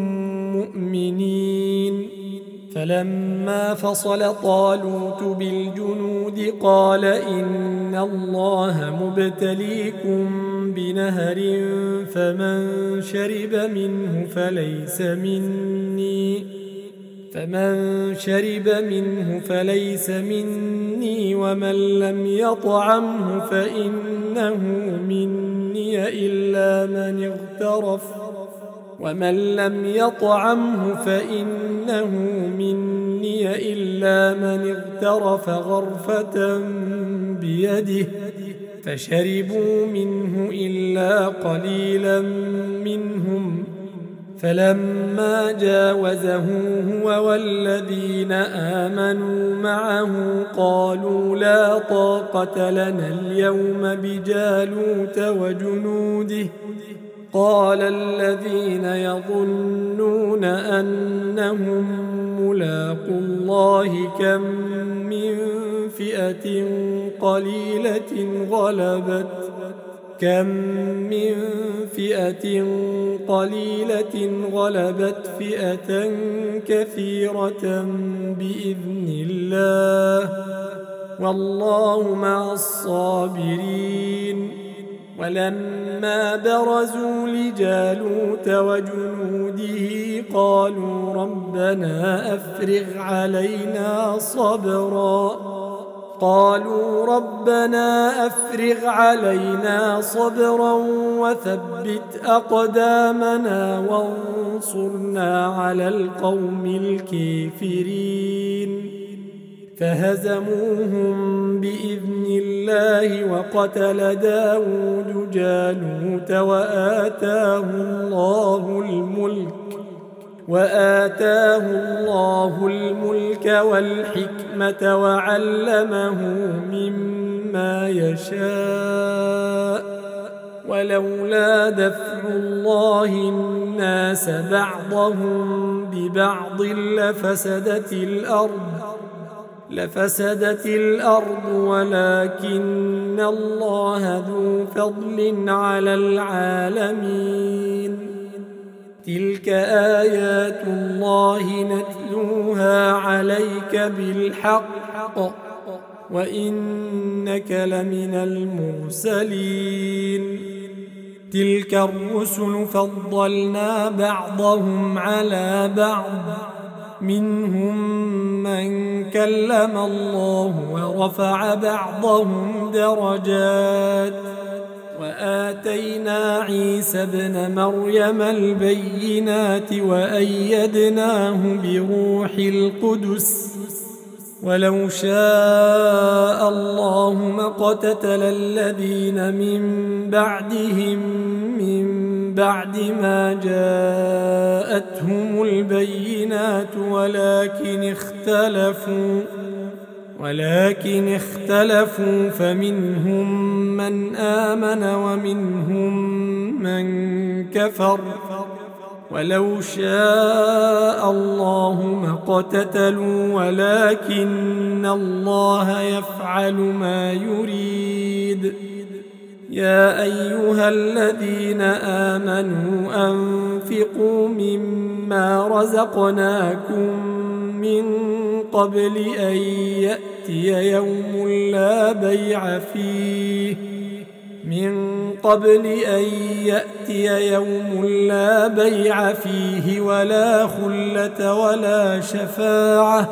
مؤمنين فلما فصل طالوت بالجنود قال إن الله مبتليكم بنهر فمن شرب منه فليس مني فمن شرب منه فليس مني ومن لم يطعمه فإنه مني إلا من اغترف ومن لم يطعمه فإنه مني إلا من اغترف غرفة بيده فشربوا منه إلا قليلا منهم فلما جاوزه هو والذين آمنوا معه قالوا لا طاقة لنا اليوم بجالوت وجنوده قال الذين يظنون أنهم ملاقو الله كم من فئة قليلة غلبت كم من فئة قليلة غلبت فئة كثيرة بإذن الله والله مع الصابرين ولما برزوا لجالوت وجنوده قالوا ربنا أفرغ علينا صبرا قالوا ربنا أفرغ علينا صبرا وثبت أقدامنا وانصرنا على القوم الكافرين فهزموهم بإذن الله وقتل داود جالوت وآتاه الله الملك وآتاه الله الملك والحكمة وعلمه مما يشاء ولولا دفع الله الناس بعضهم ببعض لفسدت الأرض لفسدت الأرض ولكن الله ذو فضل على العالمين تلك آيات الله نتلوها عليك بالحق وإنك لمن المرسلين تلك الرسل فضلنا بعضهم على بعض منهم من كلم الله ورفع بعضهم درجات وآتينا عيسى ابن مريم البينات وأيدناه بروح القدس ولو شاء الله ما اقتتل الذين من بعدهم من بعد ما جاءتهم البينات ولكن اختلفوا ولكن اختلفوا فمنهم من آمن ومنهم من كفر ولو شاء الله ما اقتتلوا ولكن الله يفعل ما يريد يا أيها الذين آمنوا أنفقوا مما رزقناكم من قبل أن يأتي يوم لا بيع فيه من قبل أن يأتي يوم لا بيع فيه ولا خلة ولا شفاعة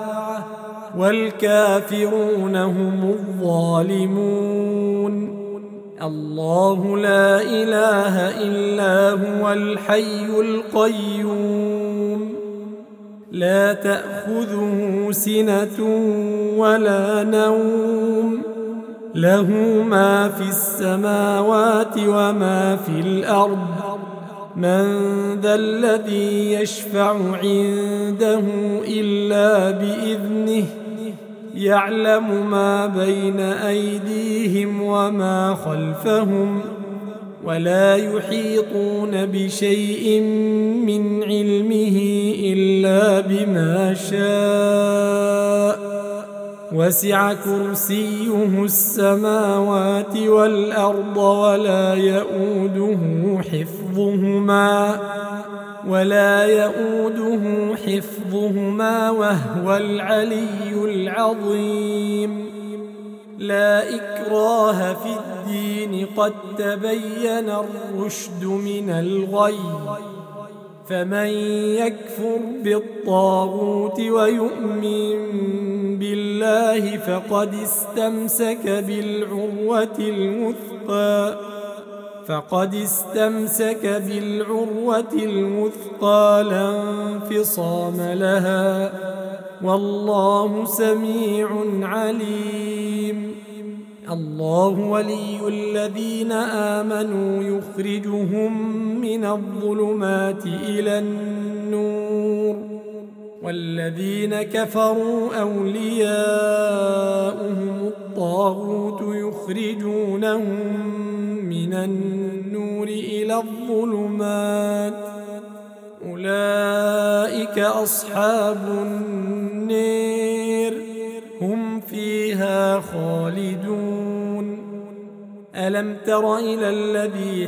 والكافرون هم الظالمون الله لا إله إلا هو الحي القيوم لا تأخذه سنة ولا نوم له ما في السماوات وما في الأرض من ذا الذي يشفع عنده إلا بإذنه يعلم ما بين أيديهم وما خلفهم ولا يحيطون بشيء من علمه إلا بما شاء وسع كرسيه السماوات والأرض ولا يؤوده حفظهما ولا يؤوده حفظهما وهو العلي العظيم لا إكراه في الدين قد تبين الرشد من الغي فمن يكفر بالطاغوت ويؤمن بالله فقد استمسك بالعروة الوثقى فقد استمسك بالعروة الوثقى لا انفصام لها والله سميع عليم الله ولي الذين آمنوا يخرجهم من الظلمات إلى النور والذين كفروا أولياؤهم الطاغوت يخرجونهم من النور إلى الظلمات أولئك أصحاب النار هم فيها خالدون ألم تر إلى الذي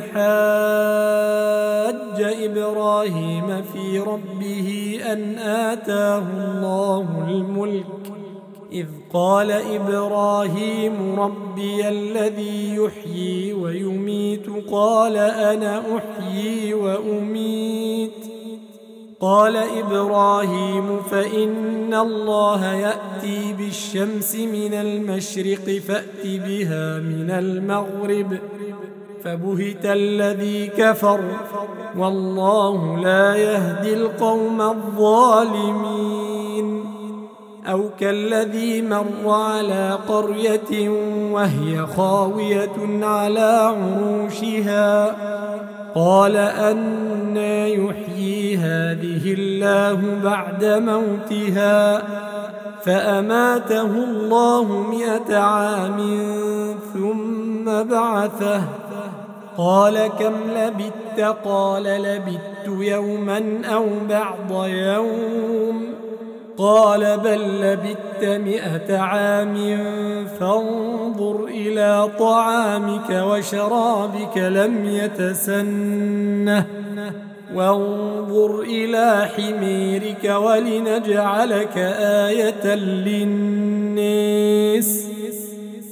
حاج إبراهيم في ربه أن آتاه الله الملك إذ قال إبراهيم ربي الذي يحيي ويميت قال أنا أحيي وأميت قال إبراهيم فإن الله يأتي بالشمس من المشرق فأت بها من المغرب فبهت الذي كفر والله لا يهدي القوم الظالمين أو كالذي مر على قرية وهي خاوية على عروشها قال أنى يحيي هذه الله بعد موتها فأماته الله مئة عام ثم بعثه قال كم لبثت قال لبثت يوما أو بعض يوم قال بل لبثت مئة عام فانظر إلى طعامك وشرابك لم يتسنه وانظر إلى حميرك ولنجعلك آية للناس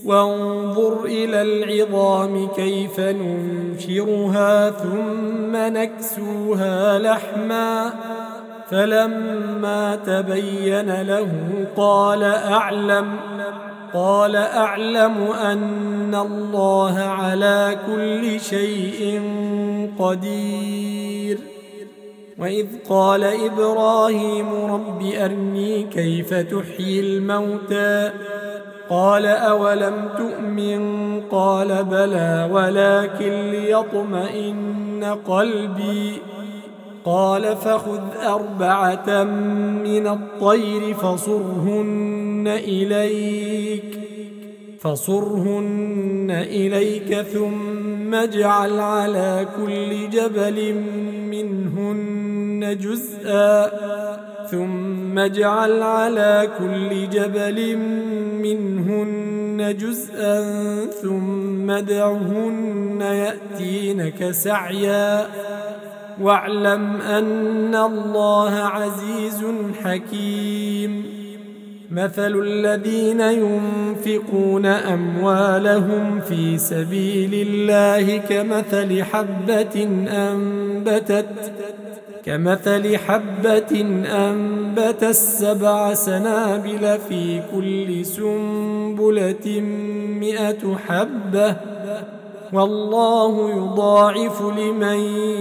وانظر إلى العظام كيف ننشرها ثم نكسوها لحما فلما تبين له قال أعلم قال أعلم أن الله على كل شيء قدير. وإذ قال إبراهيم رب أرني كيف تحيي الموتى قال أولم تؤمن قال بلى ولكن ليطمئن قلبي قال فخذ أربعة من الطير فصرهن إليك فصرهن إليك ثم اجعل على كل جبل منهن جزءا ثم اجعل على كل جبل منهن جزءا ثم ادعهن يأتينك سعيا واعلم أن الله عزيز حكيم. مثل الذين ينفقون أموالهم في سبيل الله كمثل حبة أنبتت كمثل حبة أنبتت سبع سنابل في كل سنبلة مئة حبة والله يضاعف لمن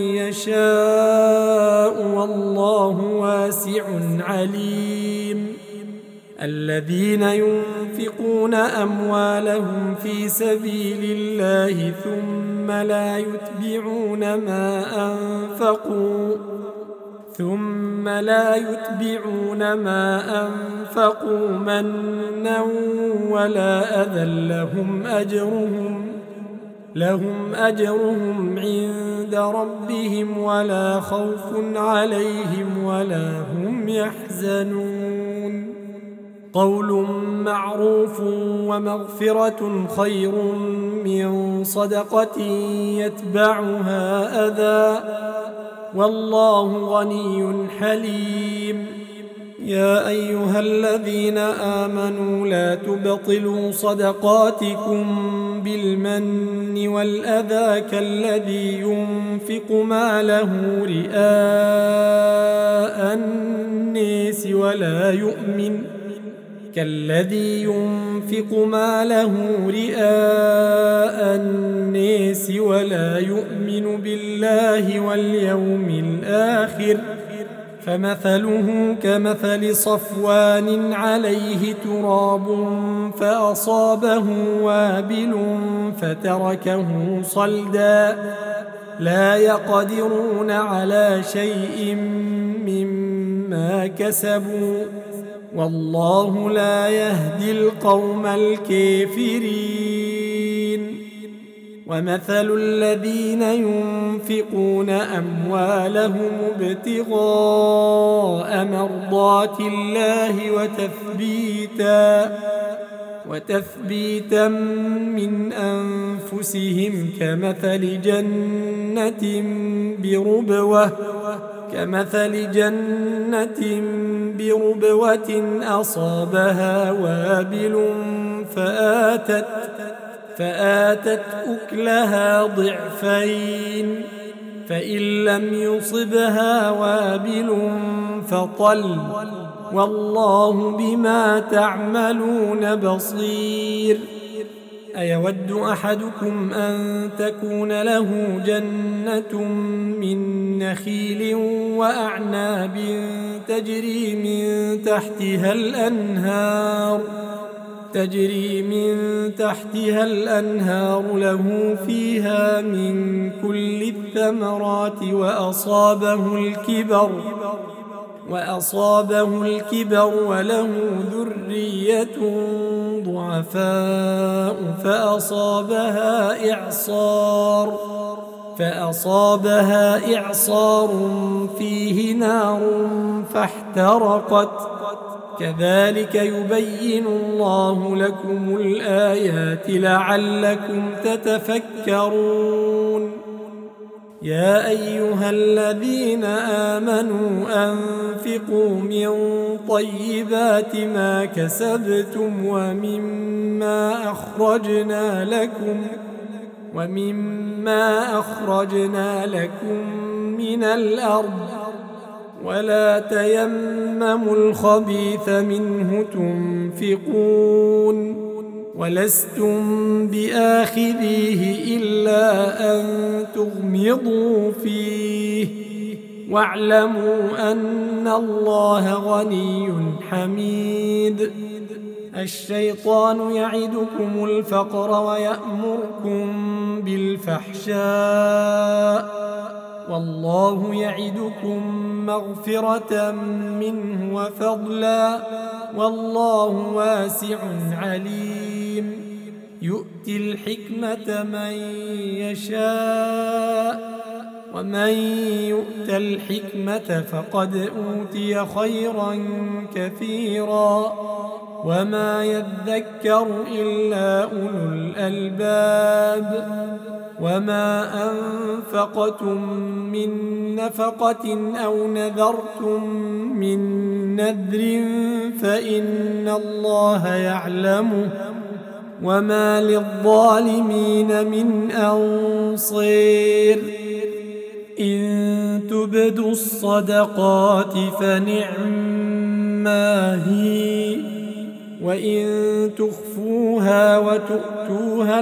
يشاء والله واسع عليم. الذين ينفقون أموالهم في سبيل الله ثم لا يتبعون ما أنفقوا ثم لا يتبعون ما أنفقوا منا ولا أذى لهم أجرهم لهم أجرهم عند ربهم ولا خوف عليهم ولا هم يحزنون. قول معروف ومغفرة خير من صدقة يتبعها أذى والله غني حليم. يا أيها الذين آمنوا لا تبطلوا صدقاتكم بالمن والأذى كالذي ينفق ماله رئاء الناس ولا يؤمن كالذي ينفق ماله رئاء الناس ولا يؤمن بالله واليوم الآخر فمثله كمثل صفوان عليه تراب فأصابه وابل فتركه صلدا لا يقدرون على شيء مما كسبوا والله لا يهدي القوم الكافرين. ومثل الذين ينفقون أموالهم ابتغاء مرضات الله وتثبيتا وتثبيتا من أنفسهم كمثل جنة بربوة كمثل جنة بربوة أصابها وابل فآتت فآتت أكلها ضعفين فإن لم يصبها وابل فطل والله بما تعملون بصير. أيود أحدكم أن تكون له جنة من نخيل وأعناب تجري من تحتها الأنهار تجري من تحتها الأنهار له فيها من كل الثمرات وأصابه الكبر وأصابه الكبر وله ذرية ضعفاء فأصابها إعصار فأصابها إعصار فيه نار فاحترقت كذلك يبين الله لكم الآيات لعلكم تتفكرون. يا أيها الذين آمنوا أنفقوا من طيبات ما كسبتم ومما أخرجنا لكم ومما أخرجنا لكم من الأرض ولا تيمموا الخبيث منه تنفقون ولستم بآخذيه إلا أن تغمضوا فيه واعلموا أن الله غني حميد. الشيطان يعدكم الفقر ويأمركم بالفحشاء والله يعدكم مغفرة منه وفضلا والله واسع عليم. يؤتي الحكمة من يشاء ومن يؤت الحكمة فقد أوتي خيرا كثيرا وما يذكر إلا أولو الألباب. وما أنفقتم من نفقة أو نذرتم من نذر فإن الله يعلمه وما للظالمين من أنصير. إن تبدوا الصدقات فنعما هي وإن تخفوها وتؤتوها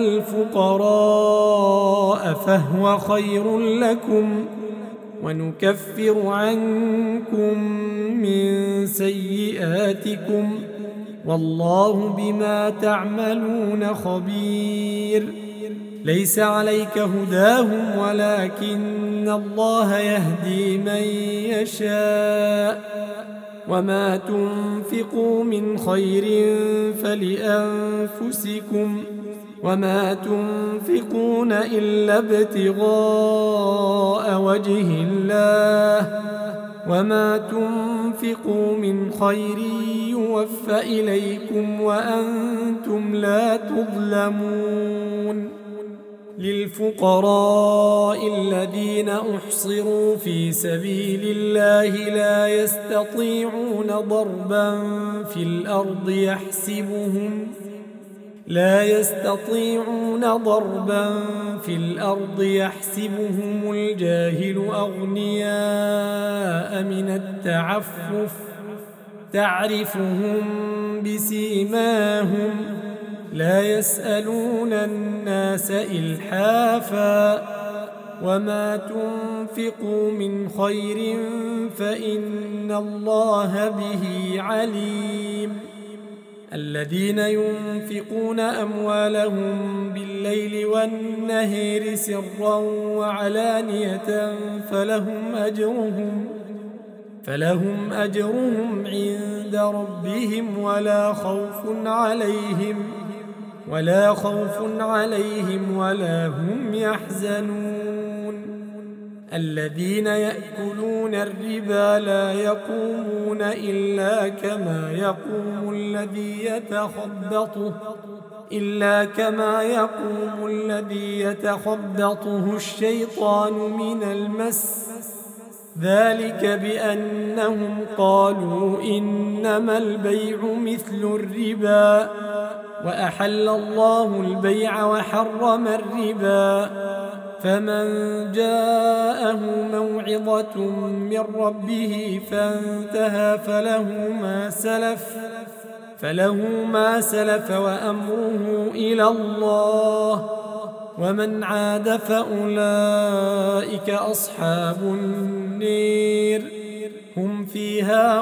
الفقراء فهو خير لكم ونكفر عنكم من سيئاتكم والله بما تعملون خبير. ليس عليك هداهم ولكن الله يهدي من يشاء وما تنفقوا من خير فلأنفسكم وما تنفقون إلا ابتغاء وجه الله وما تنفقوا من خير يوفى إليكم وأنتم لا تظلمون. للفقراء الذين أحصروا في سبيل الله لا يستطيعون ضربا في الأرض يحسبهم لا يستطيعون ضربا في الأرض يحسبهم الجاهل أغنياء من التعفف تعرفهم بسيماهم لا يسألون الناس إلحافا وما تنفقوا من خير فإن الله به عليم. الذين ينفقون أموالهم بالليل والنهار سرا وعلانية فلهم أجرهم فلهم أجرهم عند ربهم ولا خوف عليهم ولا خوف عليهم ولا هم يحزنون. الذين يأكلون الربا لا يقومون إلا كما يقوم الذي يتخبطه إلا كما يقوم الذي يتخبطه الشيطان من المس ذلك بأنهم قالوا إنما البيع مثل الربا وأحل الله البيع وحرم الربا. فمن جاءه موعظة من ربه فانتهى فله ما سلف فله ما سلف وأمره إلى الله ومن عاد فأولئك أصحاب النير هم فيها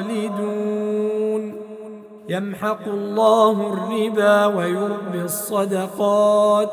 خالدون. يمحق الله الربا ويربي الصدقات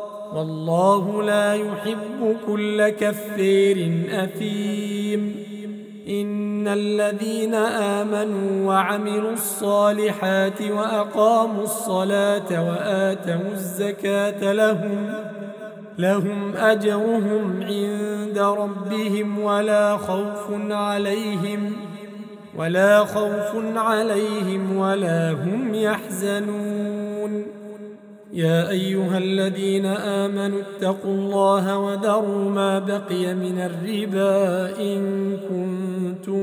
والله لا يحب كل كفير أثيم. إن الذين آمنوا وعملوا الصالحات وأقاموا الصلاة وآتوا الزكاة لهم لهم أجرهم عند ربهم ولا خوف عليهم ولا خوف عليهم ولا هم يحزنون. يا أيها الذين آمنوا اتقوا الله وذروا ما بقي من الربا إن كنتم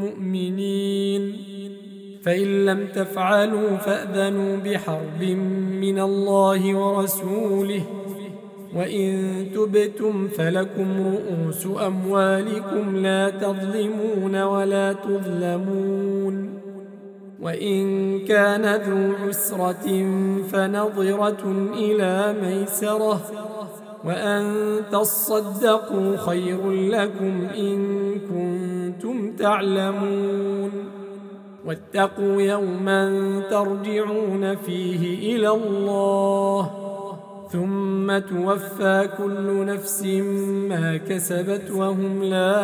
مؤمنين فإن لم تفعلوا فأذنوا بحرب من الله ورسوله وإن تبتم فلكم رؤوس أموالكم لا تظلمون ولا تظلمون وإن كان ذو عسرة فنظرة إلى ميسرة وأن تصدقوا خير لكم إن كنتم تعلمون واتقوا يوما ترجعون فيه إلى الله ثم توفى كل نفس ما كسبت وهم لا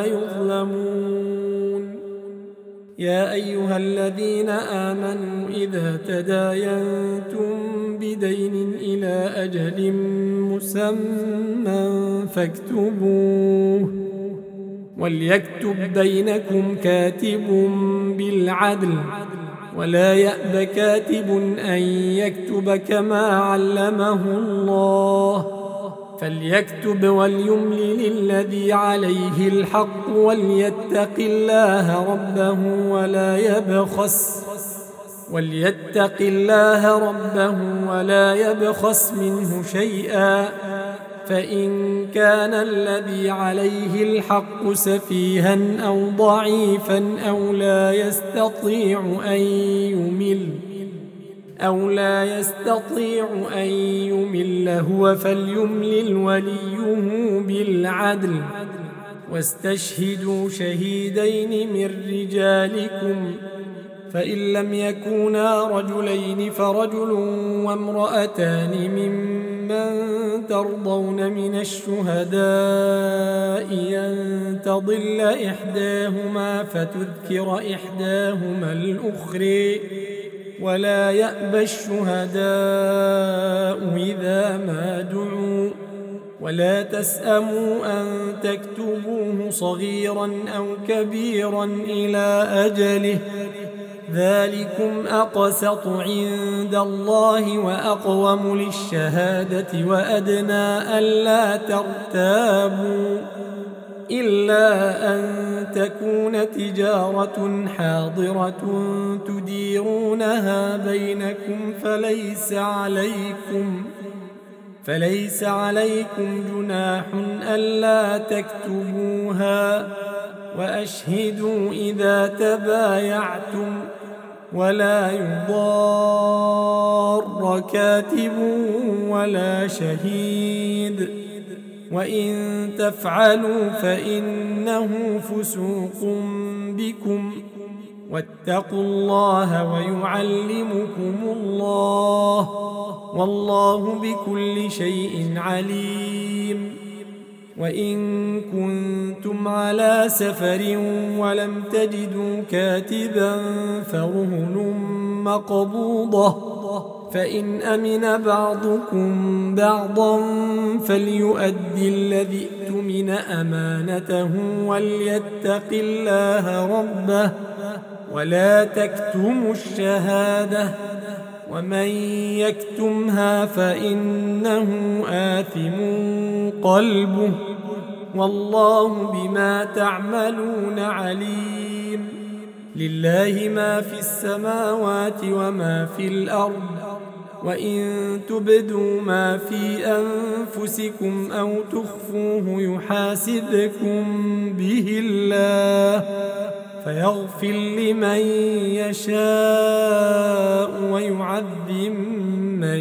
يظلمون يا أيها الذين آمنوا إذا تداينتم بدين إلى أجل مسمى فاكتبوه وليكتب بينكم كاتب بالعدل ولا يأب كاتب أن يكتب كما علمه الله فليكتب وليملل الذي عليه الحق وليتق الله ربه ولا يبخس وليتق الله ربه ولا يبخس منه شيئا فإن كان الذي عليه الحق سفيها أو ضعيفا أو لا يستطيع أن يمل أو لا يستطيع أن يمل هو فليملل وليه بالعدل واستشهدوا شهيدين من رجالكم فإن لم يكونا رجلين فرجل وامرأتان ممن ترضون من الشهداء أن تضل إحداهما فتذكر إحداهما الأخرى ولا يأبى الشهداء إذا ما دعوا ولا تسأموا أن تكتبوه صغيرا أو كبيرا إلى أجله ذلكم أقسط عند الله وأقوم للشهادة وأدنى ألا ترتابوا إلا أن تكون تجارة حاضرة تديرونها بينكم فليس عليكم فليس عليكم جناح ألا تكتبوها وأشهدوا إذا تبايعتم ولا يضار كاتب ولا شهيد وإن تفعلوا فإنه فسوق بكم واتقوا الله ويعلمكم الله والله بكل شيء عليم وإن كنتم على سفر ولم تجدوا كاتبا فرهن مقبوضة فإن أمن بعضكم بعضا فليؤدي الذي اؤتمن أمانته وليتق الله ربه ولا تكتموا الشهادة ومن يكتمها فإنه آثم قلبه والله بما تعملون عليم لله ما في السماوات وما في الأرض وإن تبدوا ما في أنفسكم أو تخفوه يحاسبكم به الله فيغفر لمن يشاء ويعذب من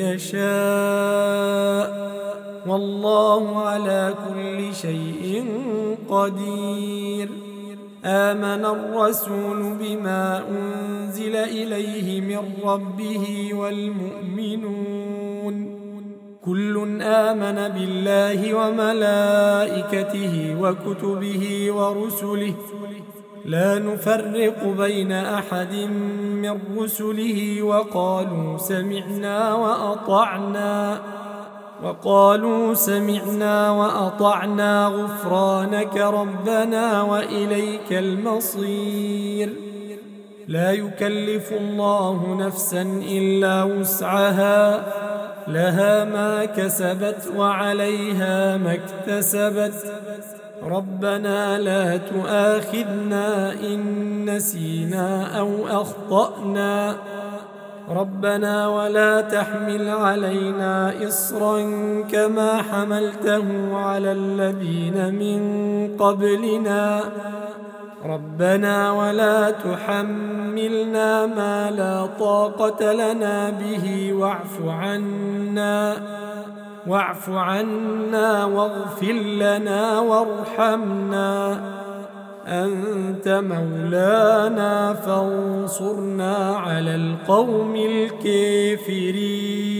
يشاء والله على كل شيء قدير آمن الرسول بما أنزل إليه من ربه والمؤمنون كل آمن بالله وملائكته وكتبه ورسله لا نفرق بين أحد من رسله وقالوا سمعنا وأطعنا وقالوا سمعنا وأطعنا غفرانك ربنا وإليك المصير لا يكلف الله نفسا إلا وسعها، لها ما كسبت وعليها ما اكتسبت. ربنا لا تؤاخذنا إن نسينا أو أخطأنا، ربنا ولا تحمل علينا إصرا كما حملته على الذين من قبلنا، ربنا ولا تحملنا ما لا طاقة لنا به واعف عنا واعف عنا واغفر لنا وارحمنا، أنت مولانا فانصرنا على القوم الكافرين.